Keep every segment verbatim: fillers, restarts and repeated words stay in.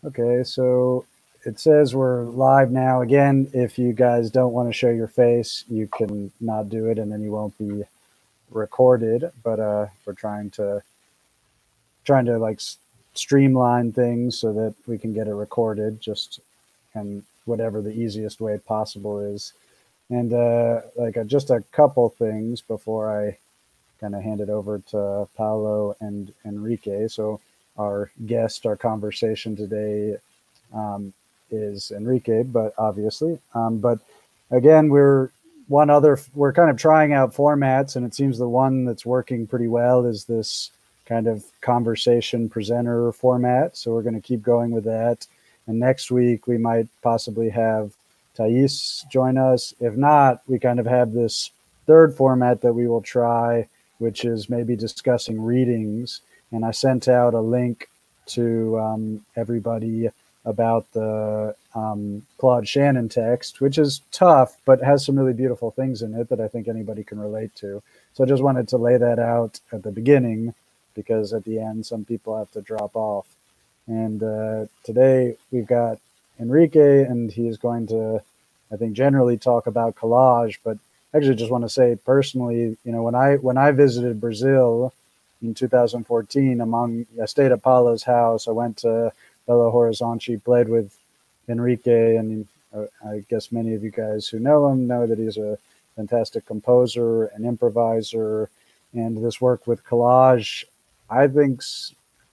Okay, so it says we're live now. Again, if you guys don't want to show your face, you can not do it and then you won't be recorded. But uh, we're trying to trying to like streamline things so that we can get it recorded, just and whatever the easiest way possible is. And uh, like uh, just a couple things before I kind of hand it over to Paolo and Enrique. So our guest, our conversation today um, is Enrique, but obviously, um, but again, we're one other, we're kind of trying out formats, and it seems the one that's working pretty well is this kind of conversation presenter format. So we're going to keep going with that. And next week we might possibly have Thais join us. If not, we kind of have this third format that we will try, which is maybe discussing readings. And I sent out a link to um, everybody about the um, Claude Shannon text, which is tough, but has some really beautiful things in it that I think anybody can relate to. So I just wanted to lay that out at the beginning, because at the end, some people have to drop off. And uh, today we've got Enrique, and he is going to, I think, generally talk about collage, but actually just want to say personally, you know, when I when I visited Brazil in two thousand fourteen, among I stayed at Paulo's house. I went to Belo Horizonte, played with Enrique, and uh, I guess many of you guys who know him know that he's a fantastic composer and improviser. And this work with collage, I think's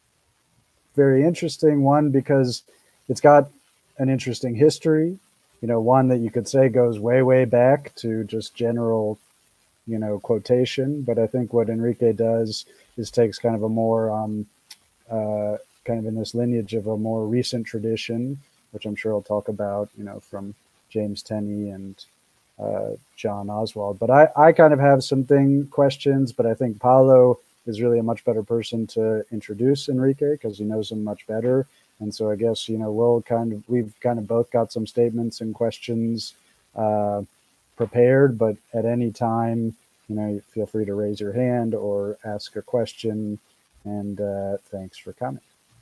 very interesting. One, because it's got an interesting history. You know, one that you could say goes way, way back to just general, you know, quotation. But I think what Enrique does is takes kind of a more, um, uh, kind of in this lineage of a more recent tradition, which I'm sure he'll talk about, you know, from James Tenney and uh, John Oswald. But I, I kind of have something questions, but I think Paulo is really a much better person to introduce Enrique because he knows him much better. And so I guess, you know, we'll kind of, we've kind of both got some statements and questions uh, prepared, but at any time, you know, feel free to raise your hand or ask a question. And uh, thanks for coming.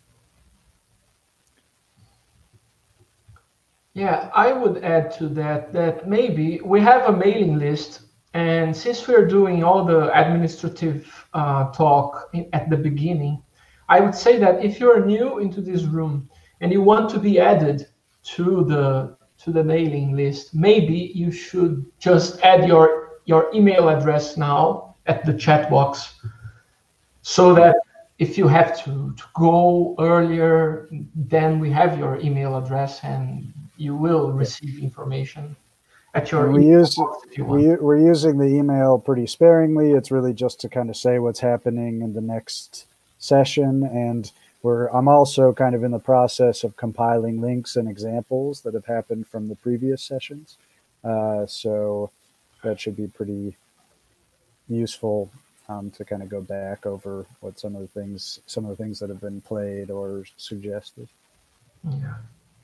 Yeah, I would add to that, that maybe we have a mailing list. And since we're doing all the administrative uh, talk in, at the beginning, I would say that if you're new into this room and you want to be added to the to the mailing list, maybe you should just add your your email address now at the chat box, so that if you have to, to go earlier, then we have your email address and you will receive information at your we use we, we're using the email pretty sparingly. It's really just to kind of say what's happening in the next session, and we're I'm also kind of in the process of compiling links and examples that have happened from the previous sessions, uh, so that should be pretty useful um, to kind of go back over what some of the things some of the things that have been played or suggested. Yeah.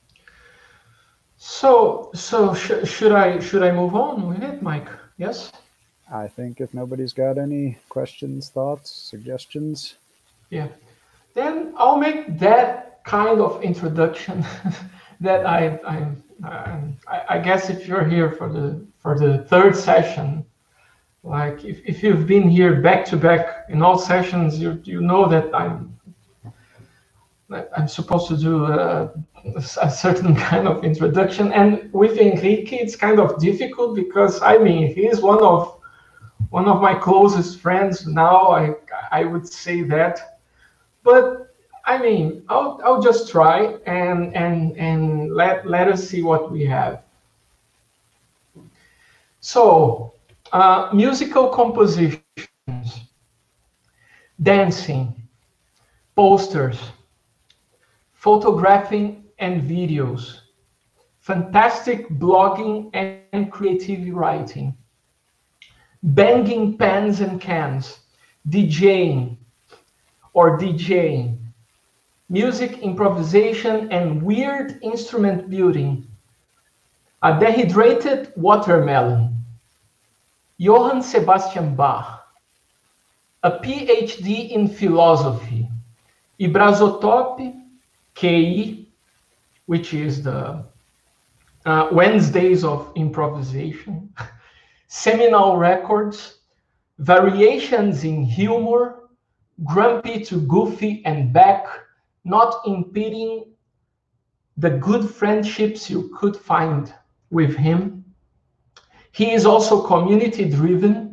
So so sh should I should I move on with it, Mike? Yes. I think if nobody's got any questions, thoughts, suggestions. Yeah. Then I'll make that kind of introduction that I, I I I guess if you're here for the for the third session, like if, if you've been here back to back in all sessions, you you know that I'm I'm supposed to do a, a certain kind of introduction, and with Enrique it's kind of difficult because I mean he's one of one of my closest friends now. I I would say that. But I mean, I'll I'll just try and and and let let us see what we have. So, uh, musical compositions, dancing, posters, photographing and videos, fantastic blogging and creative writing, banging pens and cans, DJing. Or DJing, music improvisation and weird instrument building, a dehydrated watermelon, Johann Sebastian Bach, a PhD in philosophy, Ibrazotope, Q I, which is the uh, Wednesdays of Improvisation, Seminal Records, Variations in Humor, Grumpy to Goofy and Back, Not Impeding the Good Friendships You Could Find with Him. He is also community-driven,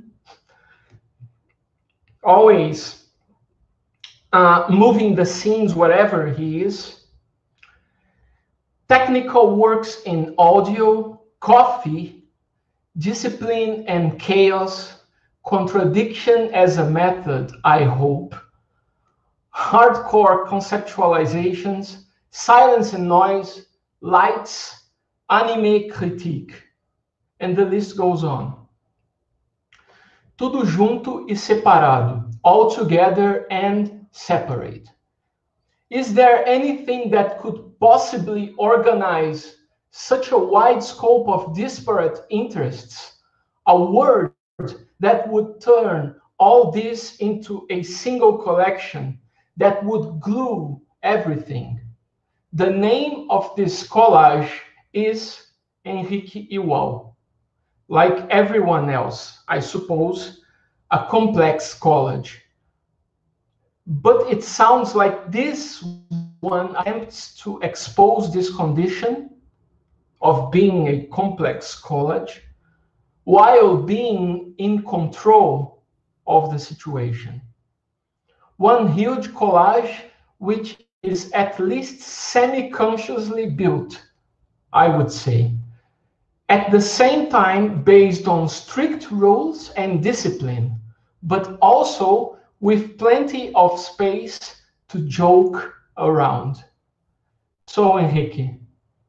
always uh, moving the scenes wherever he is. Technical works in audio, coffee, discipline and chaos, contradiction as a method, I hope. Hardcore conceptualizations, silence and noise, lights, anime critique. And the list goes on. Tudo junto e separado, all together and separate. Is there anything that could possibly organize such a wide scope of disparate interests? A word that would turn all this into a single collection that would glue everything. The name of this collage is Henrique Iwao. Like everyone else, I suppose, a complex collage. But it sounds like this one attempts to expose this condition of being a complex collage while being in control of the situation. One huge collage which is at least semi-consciously built, I would say. At the same time, based on strict rules and discipline, but also with plenty of space to joke around. So, Henrique,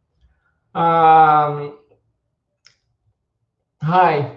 um, hi.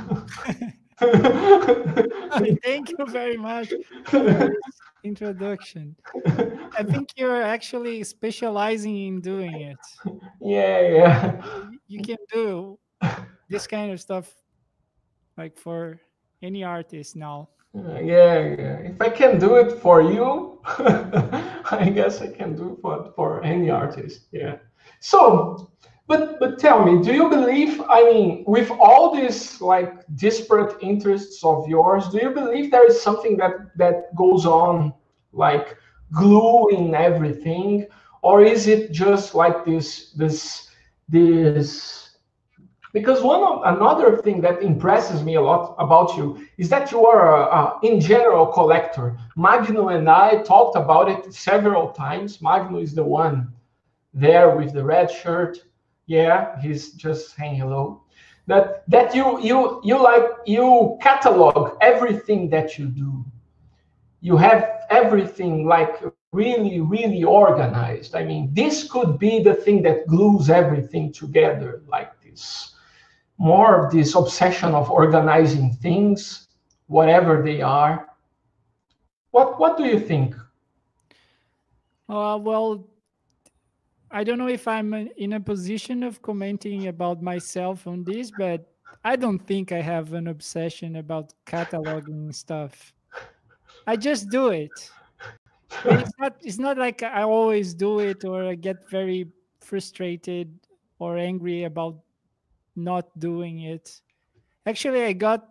Thank you very much for this introduction. I think you're actually specializing in doing it. Yeah, yeah. You can do this kind of stuff like for any artist now. Uh, yeah, yeah. If I can do it for you, I guess I can do it for, for any artist. Yeah. So, but but tell me, do you believe, I mean, with all these like disparate interests of yours, do you believe there is something that that goes on like gluing everything, or is it just like this this this because one of another thing that impresses me a lot about you is that you are a, a in general collector. Magno and I talked about it several times. Magno is the one there with the red shirt. Yeah, he's just saying hello. That that you you you like you catalog everything that you do. You have everything like really really organized. I mean, this could be the thing that glues everything together, like this. More of this obsession of organizing things, whatever they are. What what do you think? Uh, well, I don't know if I'm in a position of commenting about myself on this, but I don't think I have an obsession about cataloging stuff. I just do it. But it's not it's not like I always do it or I get very frustrated or angry about not doing it. Actually, I got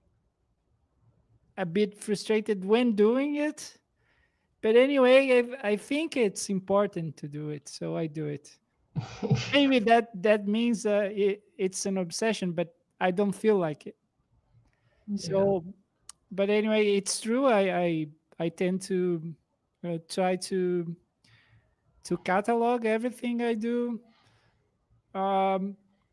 a bit frustrated when doing it. But anyway, I, I think it's important to do it, so I do it. Maybe that that means uh, it, it's an obsession, but I don't feel like it. Yeah. So, but anyway, it's true. I I, I tend to uh, try to to catalog everything I do. Um.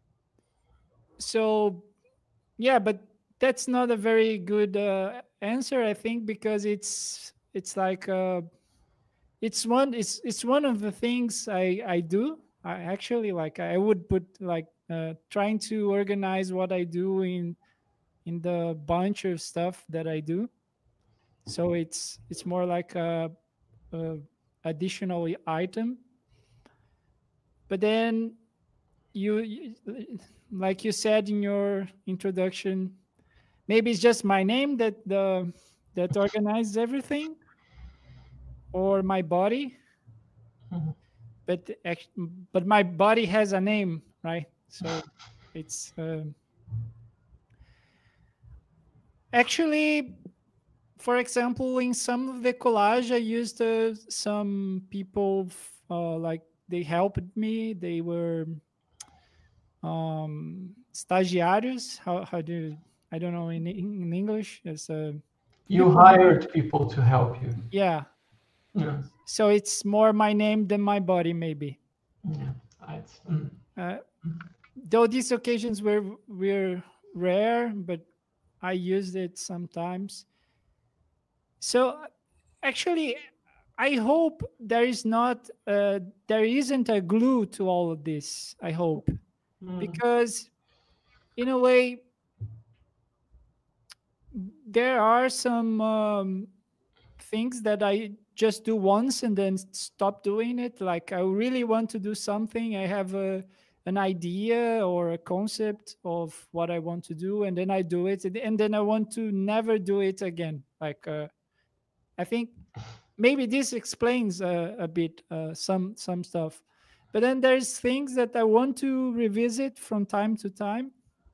So, yeah, but that's not a very good uh, answer, I think, because it's it's like uh, it's one it's it's one of the things I I do. I actually like I would put like uh, trying to organize what I do in in the bunch of stuff that I do. So it's it's more like a, a additional item. But then you, you like you said in your introduction, maybe it's just my name that the that organizes everything, or my body. Mm-hmm. but act- but my body has a name, right? So it's um, actually, for example, in some of the collage, I used uh, some people f- uh, like they helped me. They were um, estagiários. How how do you, I don't know in in English. It's uh, You people who, hired people to help you. yeah. Yeah. So it's more my name than my body, maybe. Yeah. It's, mm. Uh, though these occasions were were rare, but I used it sometimes. So actually, I hope there is not uh, there isn't a glue to all of this. I hope, Mm. because in a way there are some um, things that I just do once and then stop doing it. Like I really want to do something. I have a an idea or a concept of what I want to do, and then I do it, and and then I want to never do it again. Like uh, I think maybe this explains uh, a bit uh, some some stuff. But then there's things that I want to revisit from time to time.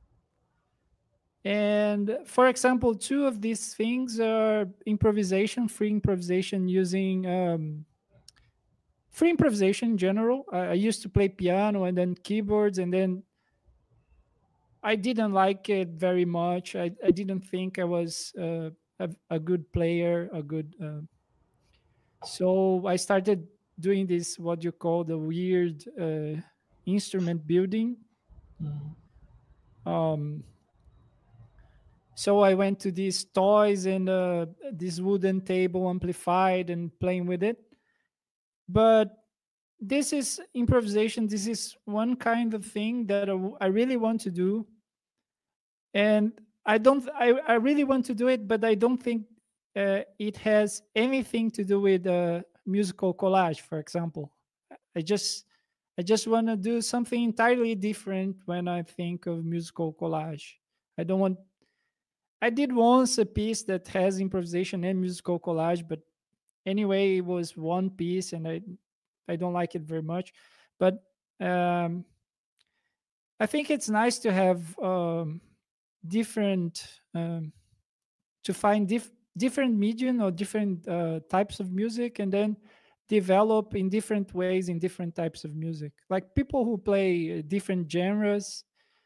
And for example, two of these things are improvisation, free improvisation using um, free improvisation in general. I, I used to play piano and then keyboards, and then I didn't like it very much. I, I didn't think I was uh, a, a good player, a good. Uh, so I started doing this, what you call the weird uh, instrument building. Mm. Um, So I went to these toys and uh, this wooden table amplified and playing with it. But this is improvisation. This is one kind of thing that I, w- I really want to do. And I don't, I, I really want to do it, but I don't think uh, it has anything to do with uh, musical collage, for example. I just, I just want to do something entirely different when I think of musical collage. I don't want I did once a piece that has improvisation and musical collage, but anyway, it was one piece, and I I don't like it very much. But um, I think it's nice to have um, different um, to find dif- different medium or different uh, types of music, and then develop in different ways in different types of music. Like people who play uh, different genres,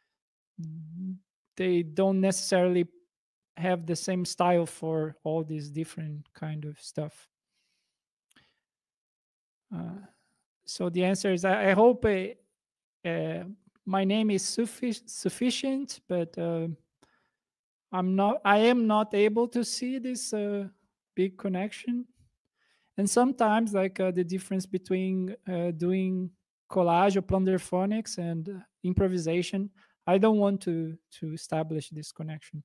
they don't necessarily have the same style for all these different kind of stuff. Uh, so the answer is I, I hope uh, uh, my name is suffi- sufficient, but uh, I'm not. I am not able to see this uh, big connection. And sometimes, like uh, the difference between uh, doing collage or plunderphonics and uh, improvisation, I don't want to to establish this connection.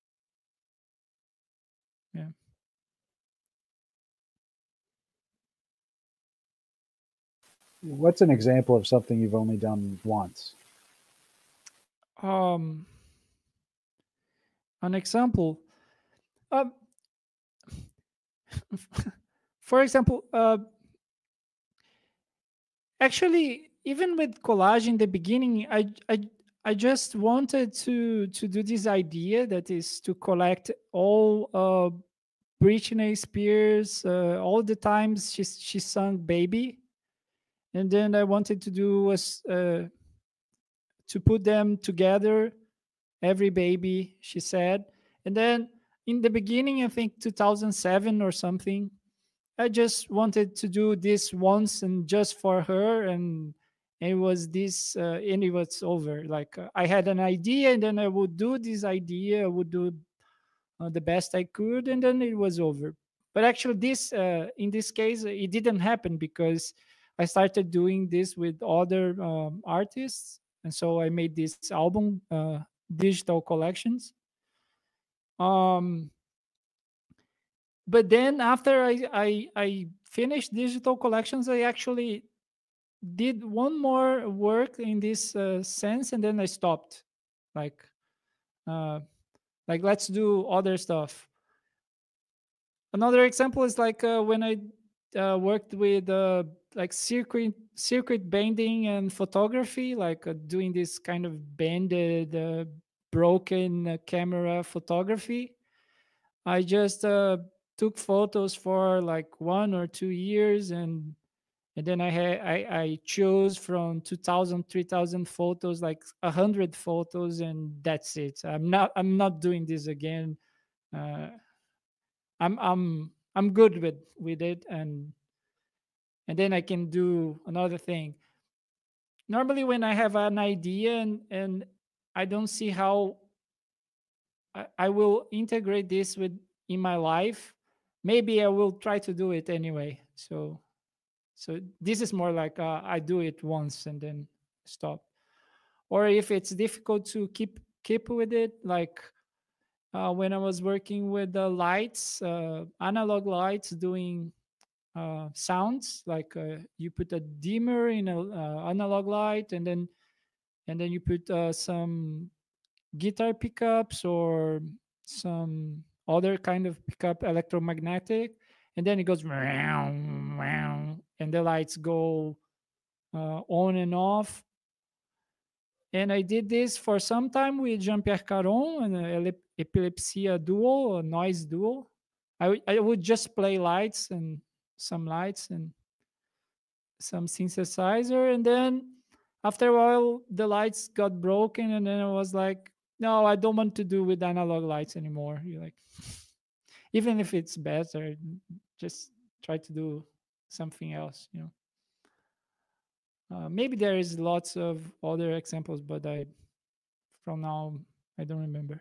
Yeah. What's an example of something you've only done once? Um, an example. Uh, for example, uh, actually, even with collage in the beginning, I, I I just wanted to to do this idea that is to collect all uh, Britney Spears, uh, all the times she she sung "Baby," and then I wanted to do was uh, to put them together, every baby she said, and then in the beginning, I think two thousand seven or something, I just wanted to do this once and just for her, and it was this, uh, and it was over. Like uh, I had an idea, and then I would do this idea, I would do uh, the best I could, and then it was over. But actually, this uh, in this case, it didn't happen because I started doing this with other um, artists, and so I made this album, uh, digital collections. Um, but then after I, I I finished digital collections, I actually did one more work in this uh, sense, and then I stopped. Like, uh, like let's do other stuff. Another example is like uh, when I uh, worked with uh, like circuit circuit bending and photography, like uh, doing this kind of bended, uh, broken uh, camera photography. I just uh, took photos for like one or two years, and and then I had I, I chose from two thousand, three thousand photos, like a hundred photos, and that's it. I'm not I'm not doing this again. Uh, I'm I'm I'm good with with it, and and then I can do another thing. Normally, when I have an idea and and I don't see how I, I will integrate this with in my life, maybe I will try to do it anyway. So so this is more like uh, I do it once and then stop. Or if it's difficult to keep keep with it, like uh, when I was working with the lights, uh, analog lights, doing uh, sounds, like uh, you put a dimmer in a uh, analog light, and then and then you put uh, some guitar pickups or some other kind of pickup, electromagnetic, and then it goes meow, meow, and the lights go uh, on and off. And I did this for some time with Jean-Pierre Caron, an Ele- Epilepsia duo, a noise duo. I, w- I would just play lights and some lights and some synthesizer, and then after a while the lights got broken, and then I was like, no, I don't want to do with analog lights anymore. You're like, even if it's better, just try to do something else, you know. Uh, maybe there is lots of other examples, but I from now I don't remember.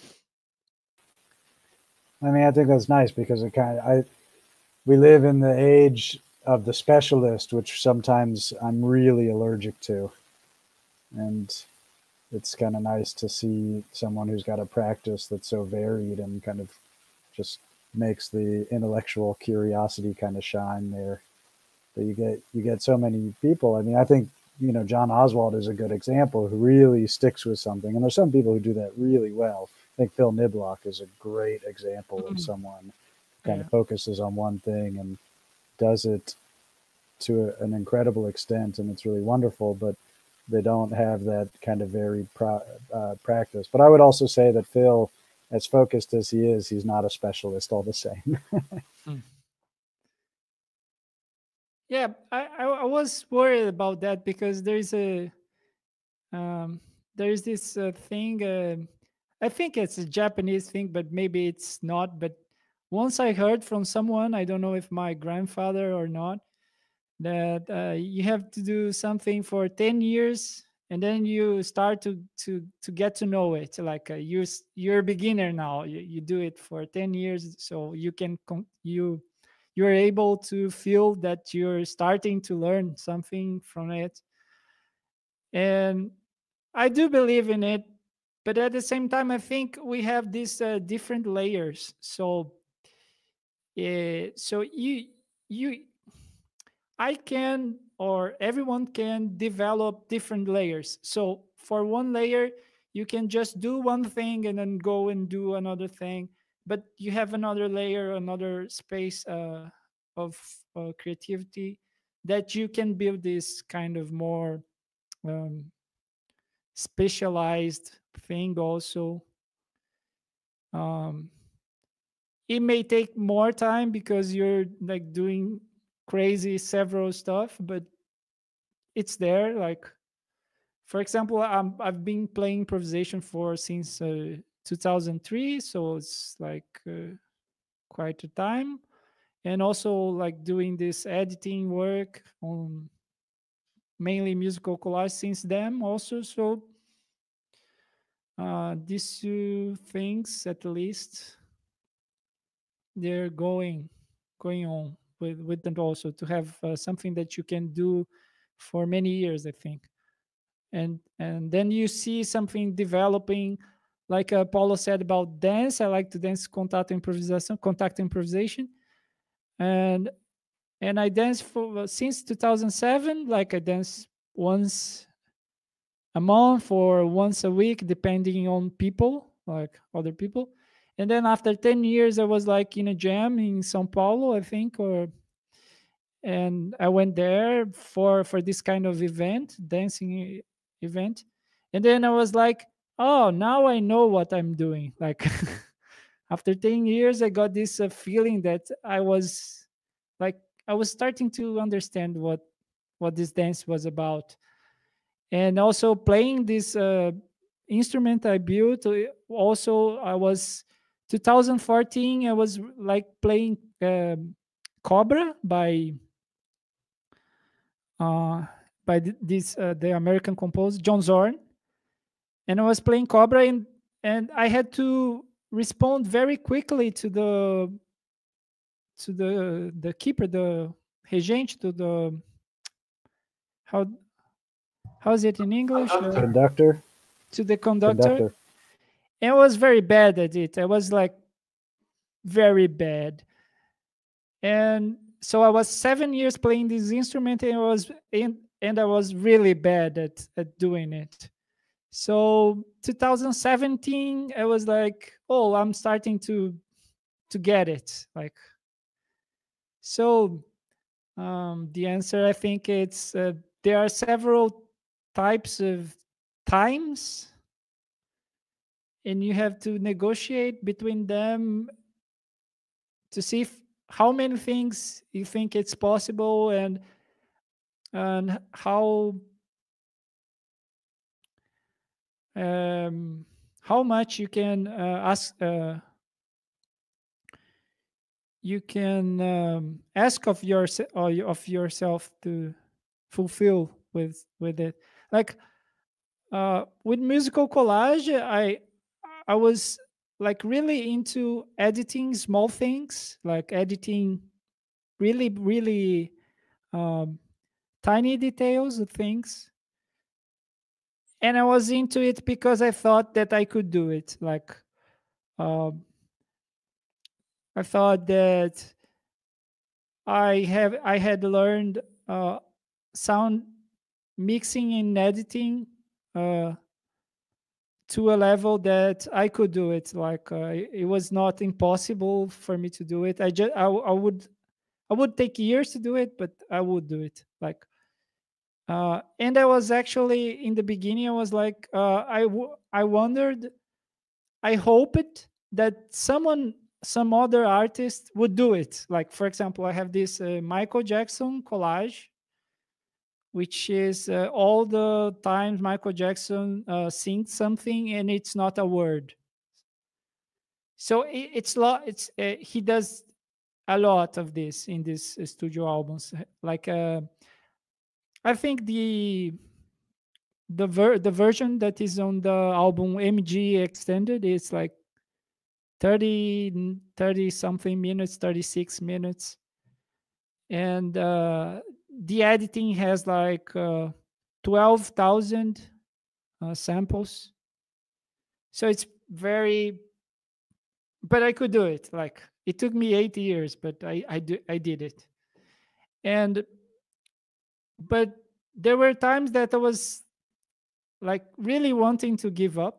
I mean, I think that's nice because it kind of I we live in the age of the specialist, which sometimes I'm really allergic to, and it's kind of nice to see someone who's got a practice that's so varied and kind of just makes the intellectual curiosity kind of shine there. That you get you get so many people. I mean, I think you know John Oswald is a good example who really sticks with something, and there's some people who do that really well. I think Phil Niblock is a great example of Mm. someone who kind Yeah. of focuses on one thing and does it to a, an incredible extent, and it's really wonderful. But they don't have that kind of varied pro, uh, practice. But I would also say that Phil, as focused as he is, he's not a specialist all the same. Hmm. Yeah, I, I I was worried about that because there's a um there's this uh, thing. Uh, I think it's a Japanese thing, but maybe it's not. But once I heard from someone, I don't know if my grandfather or not, that uh, you have to do something for ten years, and then you start to to to get to know it. Like uh, you're s- you're a beginner now. You, you do it for ten years, so you can con- you you're able to feel that you're starting to learn something from it. And I do believe in it, but at the same time, I think we have these uh, different layers. So, uh, so you you I can, or everyone can develop different layers. So for one layer, you can just do one thing and then go and do another thing. But you have another layer, another space uh, of uh, creativity that you can build this kind of more um, specialized thing also. Um, it may take more time because you're like doing crazy several stuff, but it's there. Like, for example, I'm, I've been playing improvisation for since uh, two thousand three, so it's like uh, quite a time. And also like doing this editing work on mainly musical collage since then also. So uh, these two things at least, they're going going on with with them also, to have uh, something that you can do for many years, I think. and and then you see something developing, like uh, Paulo said about dance. I like to dance contact improvisation contact improvisation, and and I dance for uh, since two thousand seven. Like I dance once a month or once a week depending on people, like other people. And then after ten years I was like in a jam in Sao Paulo, I think, or and I went there for for this kind of event, dancing e- event, and then I was like, oh, now I know what I'm doing. Like after ten years, I got this uh, feeling that I was like I was starting to understand what what this dance was about, and also playing this uh, instrument I built. uh, Also, I was two thousand fourteen. I was like playing um Cobra by uh, by th- this uh, the American composer John Zorn, and I was playing Cobra, and and I had to respond very quickly to the to the the keeper, the regente, to the how how is it in English? Uh, Conductor. Conductor, to the conductor. conductor. And I was very bad at it. I was like very bad, and so I was seven years playing this instrument, and I was and, and I was really bad at at doing it. So two thousand seventeen, I was like, oh, I'm starting to to get it. Like so, um, the answer I think it's uh, there are several types of times, and you have to negotiate between them to see if, how many things you think it's possible, and and how um, how much you can uh, ask uh, you can um, ask of your of yourself to fulfill with with it. Like uh, with musical collage, I I was like really into editing small things, like editing really really um, tiny details of things, and I was into it because I thought that I could do it. Like um, I thought that I have I had learned uh, sound mixing and editing uh, to a level that I could do it. Like uh, it it was not impossible for me to do it. I just I, w- I would I would take years to do it, but I would do it. Like uh, and I was actually in the beginning. I was like uh, I w- I wondered. I hoped that someone some other artist would do it. Like for example, I have this uh, Michael Jackson collage, which is uh, all the times Michael Jackson uh, sings something and it's not a word. So it, it's lot. It's uh, he does a lot of this in these uh, studio albums. Like uh, I think the the ver- the version that is on the album M G Extended is like thirty thirty something minutes, thirty-six minutes, and uh, the editing has like uh, twelve thousand uh, samples. So it's very, but I could do it. Like it took me eight years, but I I, do, I did it. And but there were times that I was like really wanting to give up.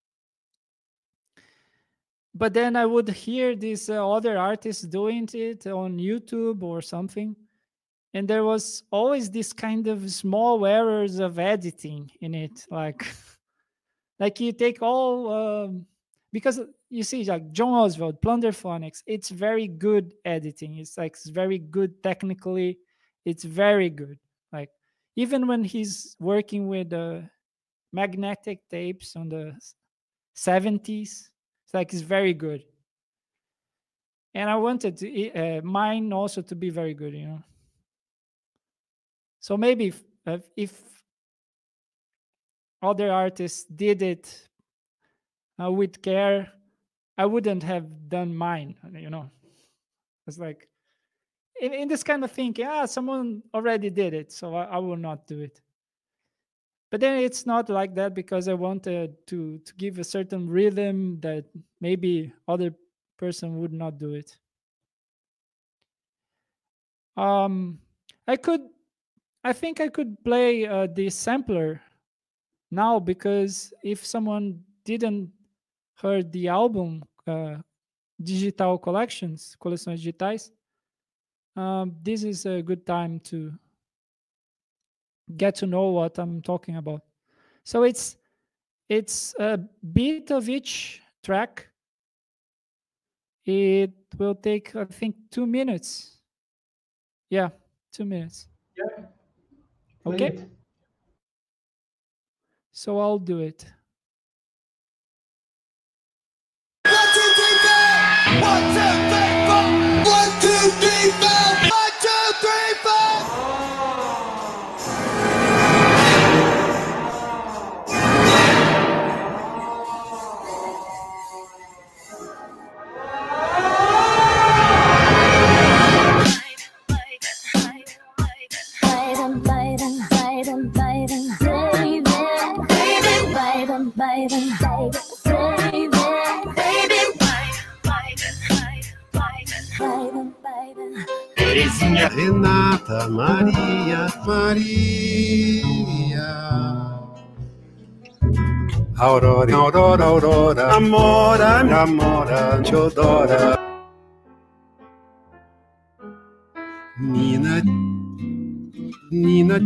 But then I would hear these uh, other artists doing it on YouTube or something, and there was always this kind of small errors of editing in it, like like you take all um, because you see like John Oswald, Plunderphonics, it's very good editing. It's like it's very good technically. It's very good. Like even when he's working with uh, magnetic tapes on the seventies, it's like it's very good. And I wanted to, uh, mine also to be very good, you know. So maybe if, uh, if other artists did it uh, with care, I wouldn't have done mine, you know. It's like in, in this kind of thinking, ah, someone already did it, so I, I will not do it. But then it's not like that because I wanted to to give a certain rhythm that maybe other person would not do it. Um, I could, I think I could play uh, the sampler now because if someone didn't heard the album uh, digital collections, coleções digitais, um, this is a good time to get to know what I'm talking about. So it's it's a bit of each track. It will take, I think, two minutes. Yeah, two minutes. Yeah. Okay. It. So I'll do it. One, two, three, four. One, two, three, four. One, two, three, four. One, two, three, four. Renata, Maria, Maria. Aurora, Aurora, Aurora. Amora, Amora, Teodora. Nina, Nina.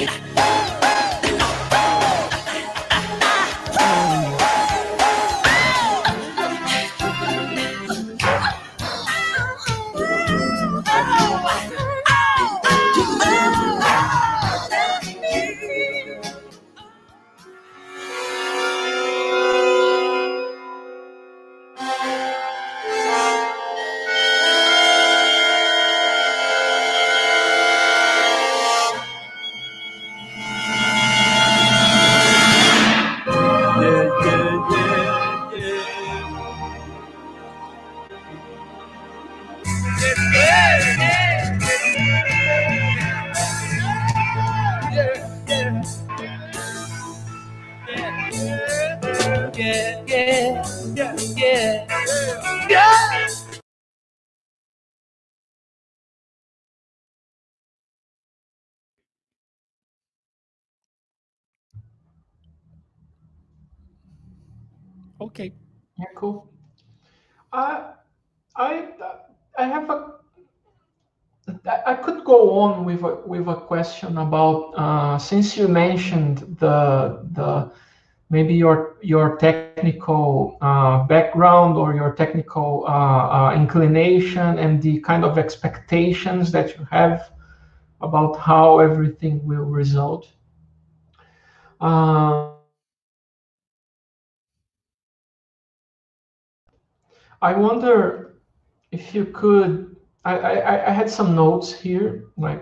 Okay. Yeah, cool. I I I have a. I could go on with a with a question about uh, since you mentioned the the maybe your your technical uh, background or your technical uh, uh, inclination and the kind of expectations that you have about how everything will result. Uh, I wonder if you could. I, I, I had some notes here, like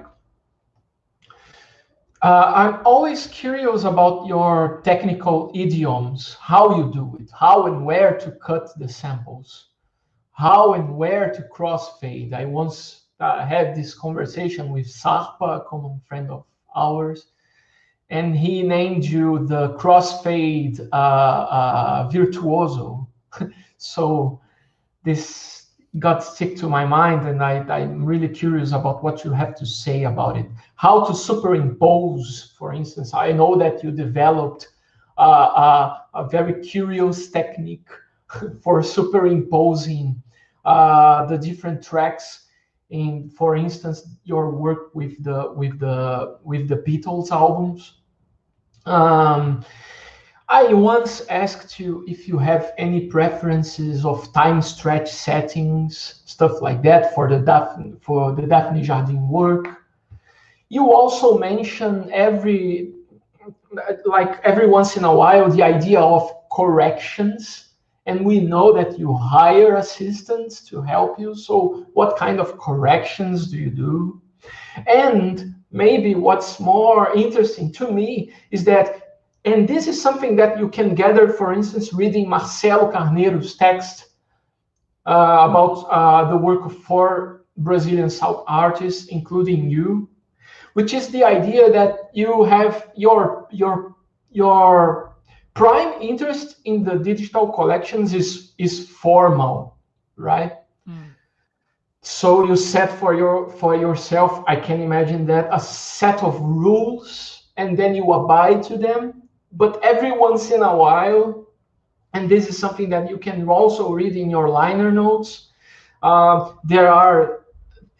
uh, I'm always curious about your technical idioms, how you do it, how and where to cut the samples, how and where to crossfade. I once uh, had this conversation with Sarpa, a common friend of ours, and he named you the crossfade uh, uh, virtuoso. So this got stick to my mind, and I, I'm really curious about what you have to say about it. How to superimpose, for instance. I know that you developed uh, uh, a very curious technique for superimposing uh, the different tracks in, for instance, your work with the with the with the Beatles albums. Um, I once asked you if you have any preferences of time stretch settings, stuff like that for the Daphne, for the Daphne Jardin work. You also mention every, like every once in a while, the idea of corrections, and we know that you hire assistants to help you. So what kind of corrections do you do? And maybe what's more interesting to me is that, and this is something that you can gather, for instance, reading Marcelo Carneiro's text uh, about uh, the work of four Brazilian South artists, including you, which is the idea that you have your your your prime interest in the digital collections is is formal, right? Mm. So you set for your for yourself, I can imagine that, a set of rules, and then you abide to them. But every once in a while, and this is something that you can also read in your liner notes, uh, there are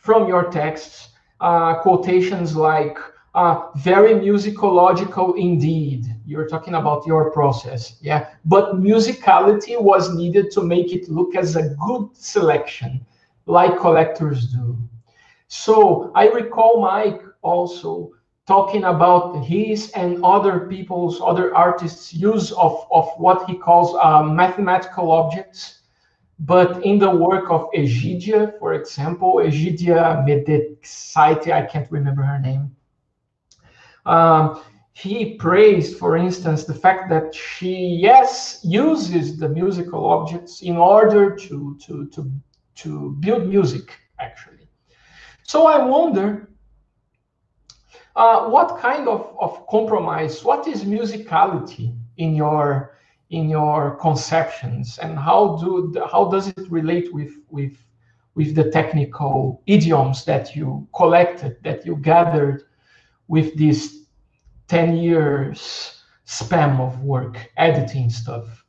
from your texts, uh, quotations like uh, very musicological indeed. You're talking about your process, yeah. But musicality was needed to make it look as a good selection, like collectors do. So I recall Mike also talking about his and other people's, other artists' use of, of what he calls uh, mathematical objects. But in the work of Egidia, for example, Egidia Medexaite, I can't remember her name, um, he praised, for instance, the fact that she, yes, uses the musical objects in order to, to, to, to build music, actually. So I wonder, uh, what kind of, of compromise, what is musicality in your in your conceptions, and how do how does it relate with with with the technical idioms that you collected, that you gathered with this ten years span of work, editing stuff?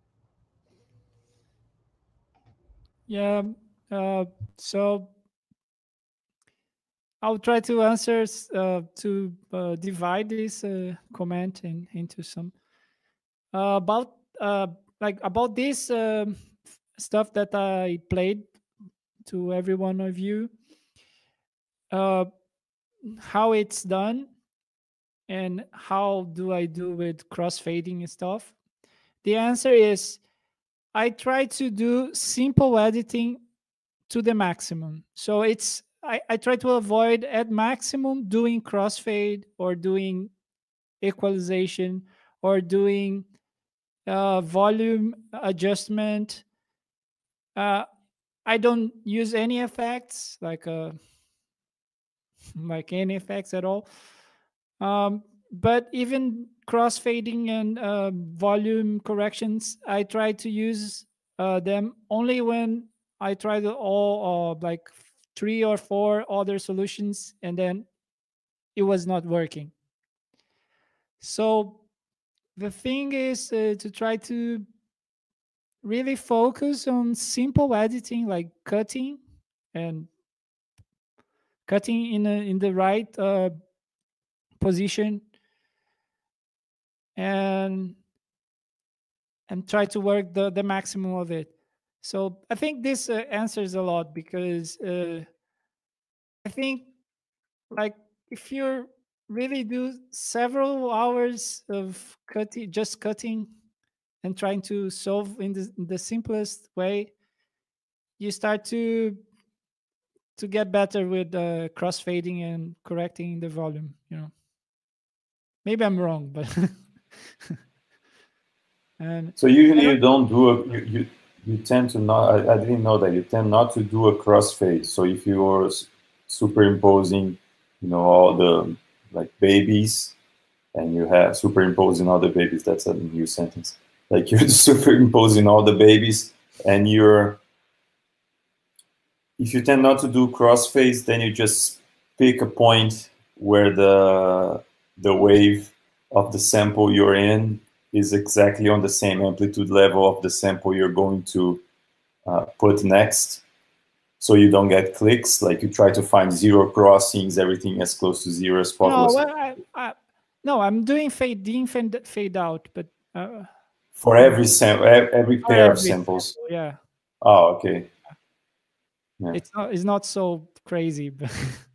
Yeah. Uh, so I'll try to answer uh, to uh, divide this uh, comment in, into some uh, about uh, like about this um, stuff that I played to every one of you. Uh, how it's done and how do I do with crossfading and stuff? The answer is I try to do simple editing to the maximum. So it's I, I try to avoid at maximum doing crossfade or doing equalization or doing uh, volume adjustment. Uh, I don't use any effects like uh, like any effects at all. Um, but even crossfading and uh, volume corrections, I try to use uh, them only when I try to all uh, like three or four other solutions, and then it was not working. So the thing is uh, to try to really focus on simple editing, like cutting and cutting in a, in the right uh, position, and and try to work the, the maximum of it. So I think this uh, answers a lot, because uh, I think like if you really do several hours of cutting, just cutting and trying to solve in the, in the simplest way, you start to to get better with uh, crossfading and correcting the volume. You know, maybe I'm wrong, but and so usually you don't do a you, you you tend to not. I, I didn't know that you tend not to do a crossfade. So if you're superimposing, you know, all the like babies, and you have superimposing all the babies. That's a new sentence. Like you're superimposing all the babies, and you're if you tend not to do crossfades, then you just pick a point where the the wave of the sample you're in is exactly on the same amplitude level of the sample you're going to uh, put next. So you don't get clicks, like you try to find zero crossings, everything as close to zero as possible. No, well, I, I, no, I'm doing fade in, fade, fade out, but uh, for every sample, every pair every of samples. Sample, yeah. Oh, okay. Yeah. It's not. It's not so crazy, but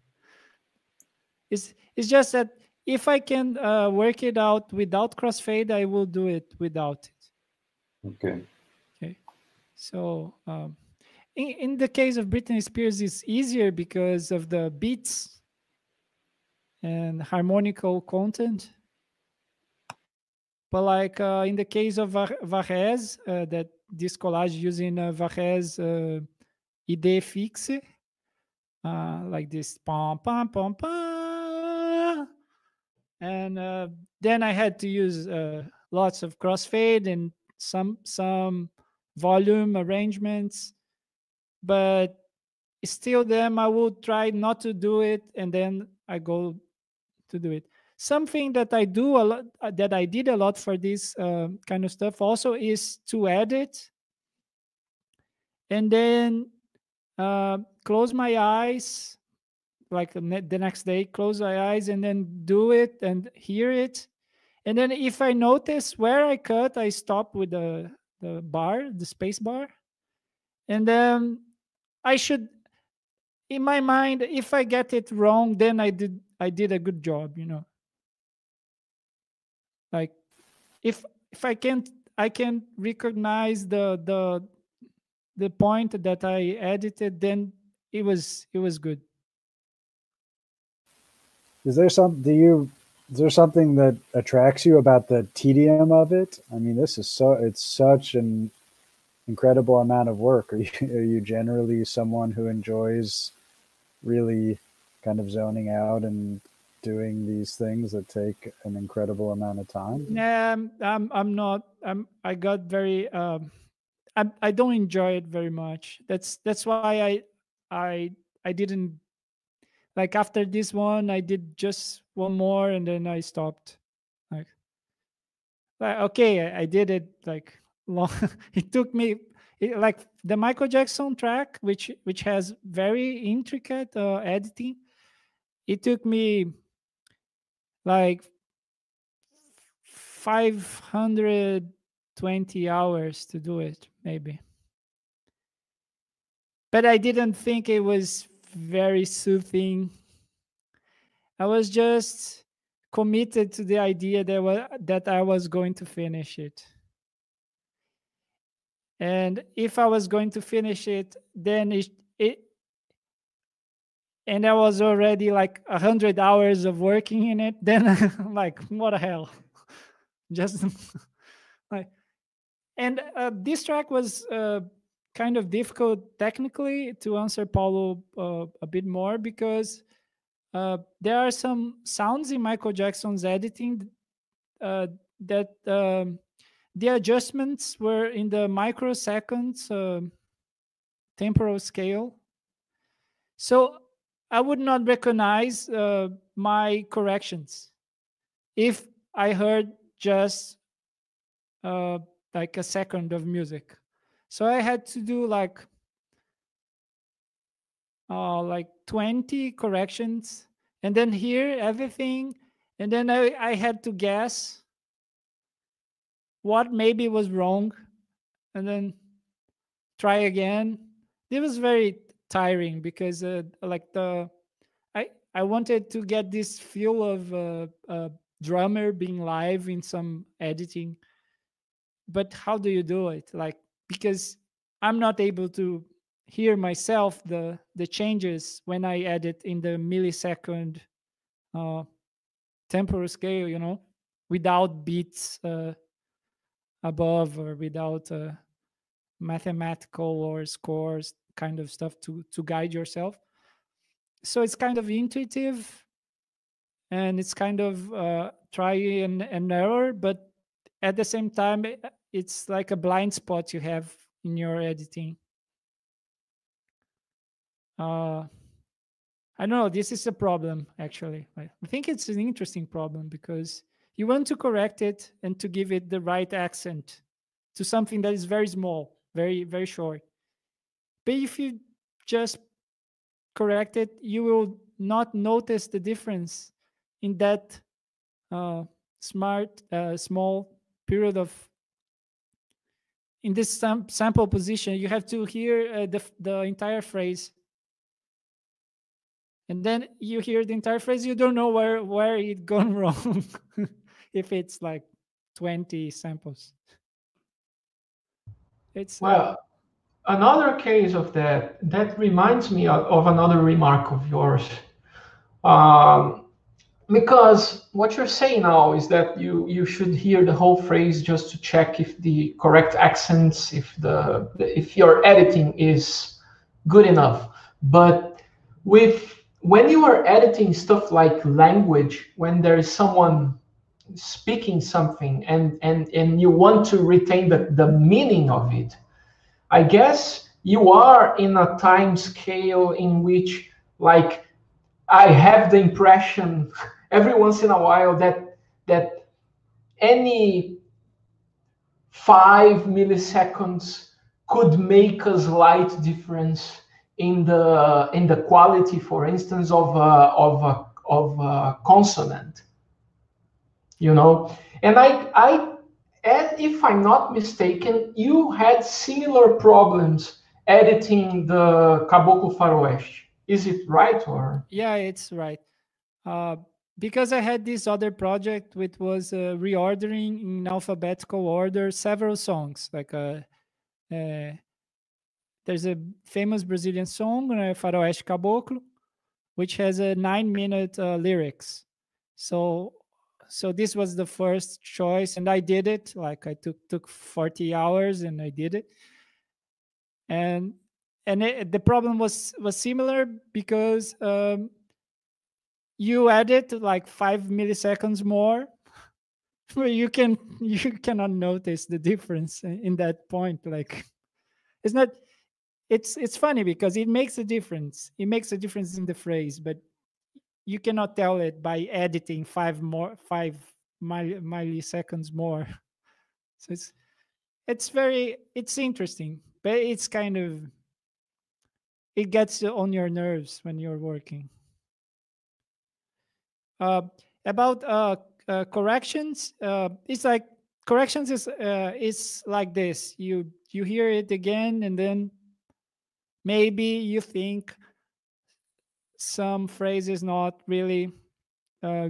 it's it's just that if I can uh, work it out without crossfade, I will do it without it. Okay. Okay. So. Um, In, in the case of Britney Spears, it's easier because of the beats and harmonical content. But like uh, in the case of Varese, uh, that this collage using uh, Varese uh, Idée Fixe, uh, like this, pom, pom, pom, pom. And uh, then I had to use uh, lots of crossfade and some some volume arrangements. But still them, I will try not to do it, and then I go to do it. Something that I do a lot, that I did a lot for this uh, kind of stuff also is to edit and then uh, close my eyes, like the ne- the next day, close my eyes and then do it and hear it. And then if I notice where I cut, I stop with the, the bar, the space bar. And then I should, in my mind, if I get it wrong, then I did I did a good job, you know. Like if if I can't I can recognize the the the point that I edited, then it was it was good. Is there some? Do you? Is there something that attracts you about the tedium of it? I mean, this is so. It's such an incredible amount of work. Are you? Are you generally someone who enjoys really kind of zoning out and doing these things that take an incredible amount of time? Um, I'm I'm not. I'm I got very. Um, I I don't enjoy it very much. That's that's why I I I didn't like after this one. I did just one more and then I stopped. Like, like okay, I, I did it like long. It took me it, like the Michael Jackson track, which which has very intricate uh, editing. It took me like five hundred twenty hours to do it, maybe. But I didn't think it was very soothing. I was just committed to the idea that wa- that I was going to finish it. And if I was going to finish it, then it, it and I was already like a hundred hours of working in it, then I'm like, what the hell? Just like, and uh, this track was uh, kind of difficult technically to answer Paulo uh, a bit more because uh, there are some sounds in Michael Jackson's editing uh, that um, the adjustments were in the microseconds uh, temporal scale. So I would not recognize uh, my corrections if I heard just uh, like a second of music. So I had to do like uh, like twenty corrections and then hear everything. And then I, I had to guess what maybe was wrong and then try again. It was very tiring because uh, like the I I wanted to get this feel of uh, a drummer being live in some editing, but how do you do it? Like because I'm not able to hear myself the the changes when I edit in the millisecond uh, temporal scale, you know, without beats uh, above or without uh, mathematical or scores kind of stuff to to guide yourself. So it's kind of intuitive and it's kind of uh, try and, and error, but at the same time, it- it's like a blind spot you have in your editing. Uh, I don't know. This is a problem, actually. I I think it's an interesting problem because you want to correct it and to give it the right accent to something that is very small, very, very short. But if you just correct it, you will not notice the difference in that uh, smart, uh, small period of in this sam- sample position. You have to hear uh, the the entire phrase, and then you hear the entire phrase. You don't know where where it gone wrong if it's like twenty samples. It's uh, Well, another case of that, that reminds me of, of another remark of yours. Um, because what you're saying now is that you, you should hear the whole phrase just to check if the correct accents, if the if your editing is good enough. But with when you are editing stuff like language, when there is someone speaking something and and and you want to retain the, the meaning of it, I guess you are in a time scale in which, like, I have the impression every once in a while that that any five milliseconds could make a slight difference in the in the quality, for instance, of uh, of uh, of uh, consonant, you know. And I I and if I'm not mistaken, you had similar problems editing the Caboclo Faroeste. Is it right? Or Yeah, it's right. Uh, because I had this other project which was uh, reordering in alphabetical order several songs. Like uh, uh, there's a famous Brazilian song, uh, Faroeste Caboclo, which has a nine-minute uh, lyrics. So, so this was the first choice, and I did it. Like I took took forty hours, and I did it. And and it, the problem was was similar because um, you added like five milliseconds more, where you can you cannot notice the difference in that point. Like it's not it's it's funny because it makes a difference. It makes a difference in the phrase, but you cannot tell it by editing five more five mil- milliseconds more. So it's it's very it's interesting, but it's kind of it gets on your nerves when you're working. Uh, about uh, uh, corrections, uh, it's like corrections is uh, is like this. You you hear it again, and then maybe you think some phrase is not really uh,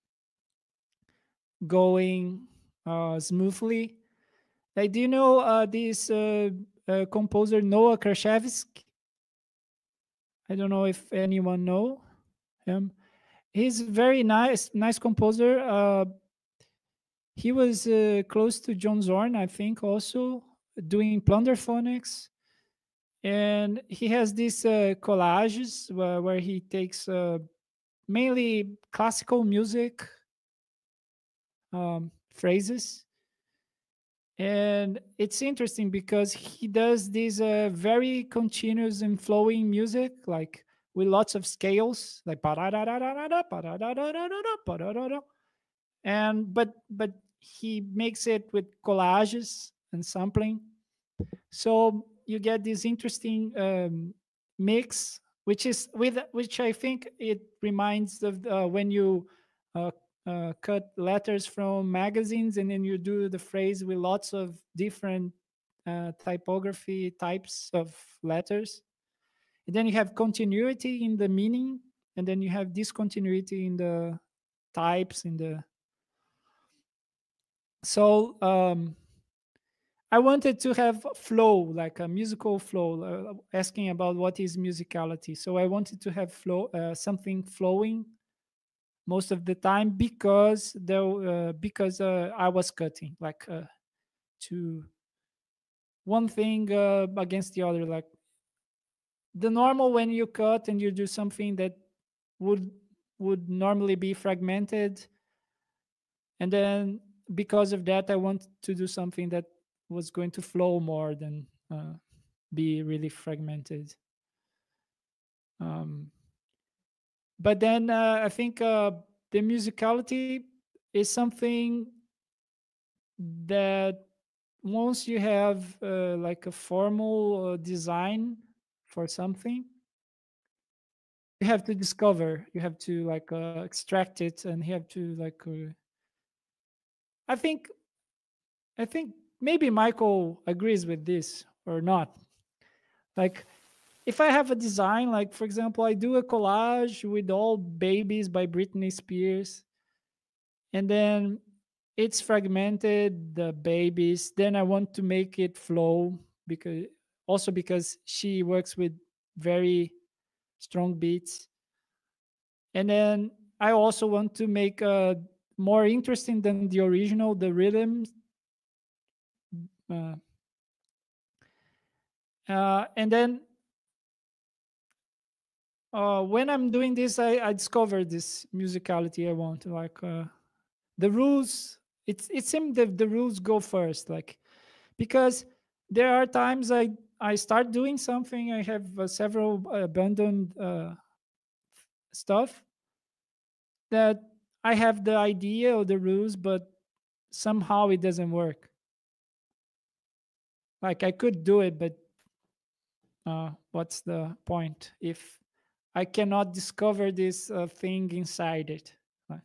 going uh, smoothly. Like, do you know uh, this uh, uh, composer Noah Krashevsky? I don't know if anyone know him. He's very nice, nice composer. Uh, he was uh, close to John Zorn, I think, also doing Plunderphonics. And he has these uh, collages where, where he takes uh, mainly classical music um, phrases. And it's interesting because he does this uh, very continuous and flowing music, like with lots of scales, like and but but he makes it with collages and sampling, so you get this interesting um, mix, which is with which I think it reminds of uh, when you uh, uh, cut letters from magazines and then you do the phrase with lots of different uh, typography types of letters, and then you have continuity in the meaning, and then you have discontinuity in the types in the so um I wanted to have flow, like a musical flow, uh, asking about what is musicality. So I wanted to have flow, uh, something flowing most of the time because there, uh, because uh, I was cutting like uh, to one thing uh, against the other. Like the normal when you cut and you do something that would would normally be fragmented, and then because of that, I want to do something that was going to flow more than. Uh, be really fragmented. Um, but then uh, I think uh, the musicality is something that once you have uh, like a formal uh, design for something, you have to discover. You have to like uh, extract it, and you have to like. Uh, I think, I think maybe Michael agrees with this or not. Like if I have a design, like for example, I do a collage with all babies by Britney Spears, and then it's fragmented, the babies, then I want to make it flow because also because she works with very strong beats. And then I also want to make a more interesting than the original, the rhythms. Uh, uh, and then uh, when I'm doing this, I, I discover this musicality I want. Like uh, the rules, it's it seems that the rules go first. Like because there are times I I start doing something, I have uh, several abandoned uh, stuff that I have the idea or the rules, but somehow it doesn't work. Like I could do it, but uh, what's the point if I cannot discover this uh, thing inside it? Like,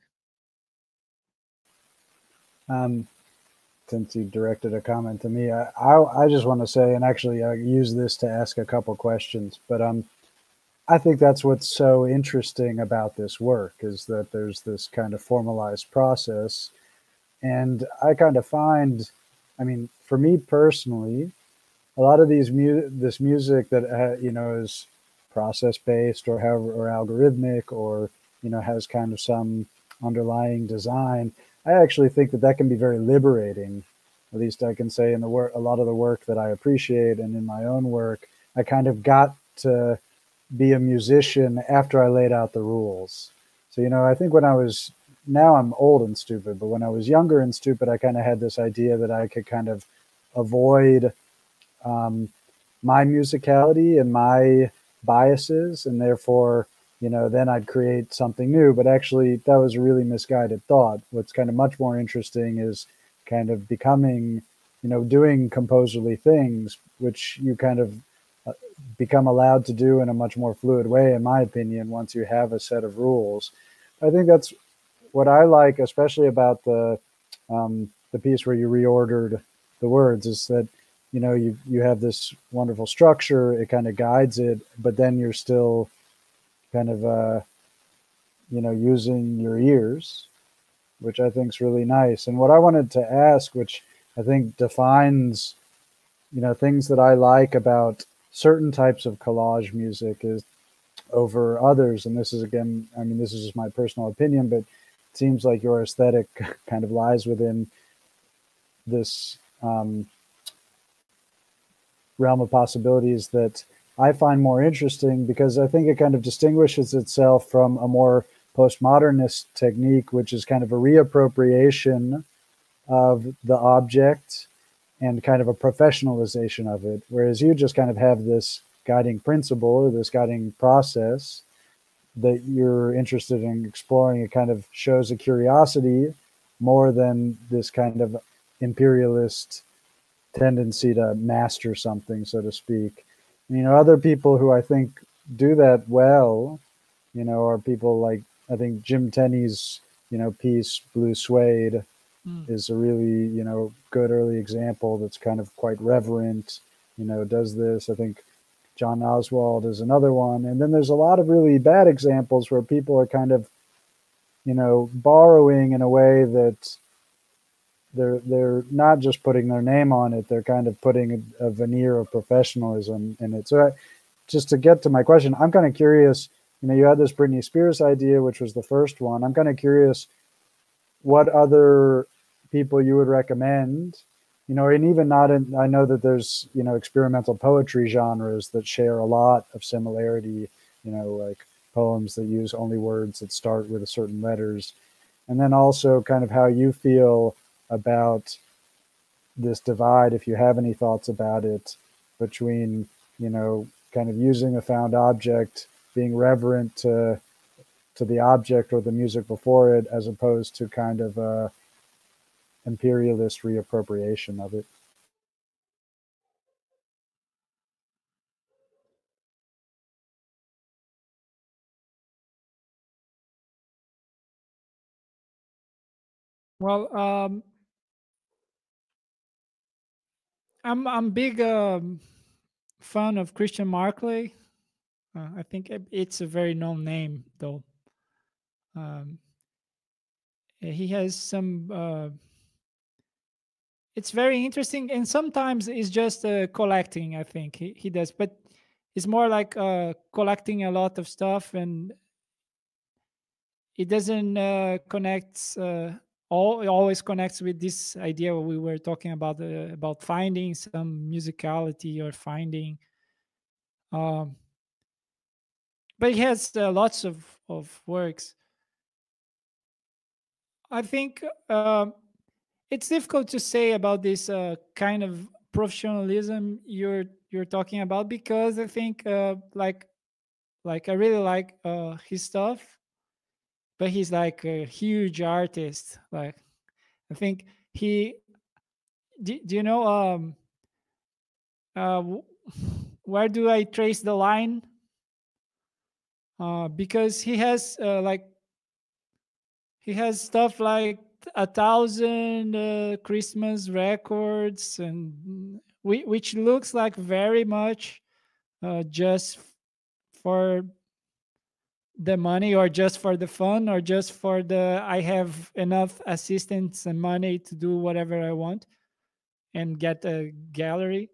Um, since you directed a comment to me, I, I, I just want to say, and actually I use this to ask a couple questions, but um, I think that's what's so interesting about this work is that there's this kind of formalized process. And I kind of find, I mean, for me personally, a lot of these mu- this music that uh, you know is process based or however or algorithmic or you know has kind of some underlying design. I actually think that that can be very liberating. At least I can say in the work, a lot of the work that I appreciate and in my own work, I kind of got to be a musician after I laid out the rules. So you know, I think when I was now I'm old and stupid, but when I was younger and stupid, I kind of had this idea that I could kind of avoid um, my musicality and my biases, and therefore, you know, then I'd create something new. But actually, that was a really misguided thought. What's kind of much more interesting is kind of becoming, you know, doing composerly things, which you kind of uh, become allowed to do in a much more fluid way, in my opinion, once you have a set of rules. I think that's what I like, especially about the um, the piece where you reordered the words, is that you know you you have this wonderful structure. It kind of guides it, but then you're still kind of uh, you know using your ears, which I think is really nice. And what I wanted to ask, which I think defines you know things that I like about certain types of collage music is over others. And this is again, I mean, this is just my personal opinion, but it seems like your aesthetic kind of lies within this um, realm of possibilities that I find more interesting because I think it kind of distinguishes itself from a more postmodernist technique, which is kind of a reappropriation of the object and kind of a professionalization of it. Whereas you just kind of have this guiding principle or this guiding process that you're interested in exploring. It kind of shows a curiosity more than this kind of imperialist tendency to master something, so to speak. You know, other people who I think do that well, you know, are people like, I think Jim Tenney's, you know, piece, Blue Suede, mm. is a really, you know, good early example that's kind of quite reverent, you know, does this. I think John Oswald is another one. And then there's a lot of really bad examples where people are kind of, you know, borrowing in a way that they're they're not just putting their name on it, they're kind of putting a, a veneer of professionalism in it. So I, just to get to my question, I'm kind of curious, you know, you had this Britney Spears idea, which was the first one. I'm kind of curious what other people you would recommend, you know, and even not in, I know that there's, you know, experimental poetry genres that share a lot of similarity, you know, like poems that use only words that start with a certain letters. And then also kind of how you feel about this divide, if you have any thoughts about it, between, you know, kind of using a found object, being reverent to to the object or the music before it, as opposed to kind of a imperialist reappropriation of it. Well, um, I'm I'm big um, fan of Christian Marclay. Uh, I think it's a very known name, though. Um, he has some. Uh, it's very interesting, and sometimes it's just uh, collecting. I think he, he does, but it's more like uh, collecting a lot of stuff, and it doesn't uh, connect. Uh, all it always connects with this idea we were talking about uh, about finding some musicality or finding. Um, but he has uh, lots of of works. I think uh, it's difficult to say about this uh, kind of professionalism you're you're talking about, because I think uh, like like I really like uh, his stuff, but he's like a huge artist. Like I think he do, do you know um uh where do I trace the line? Uh, because he has uh, like he has stuff like a thousand uh, Christmas records, and whi- which looks like very much uh, just for the money, or just for the fun, or just for the I have enough assistants and money to do whatever I want and get a gallery.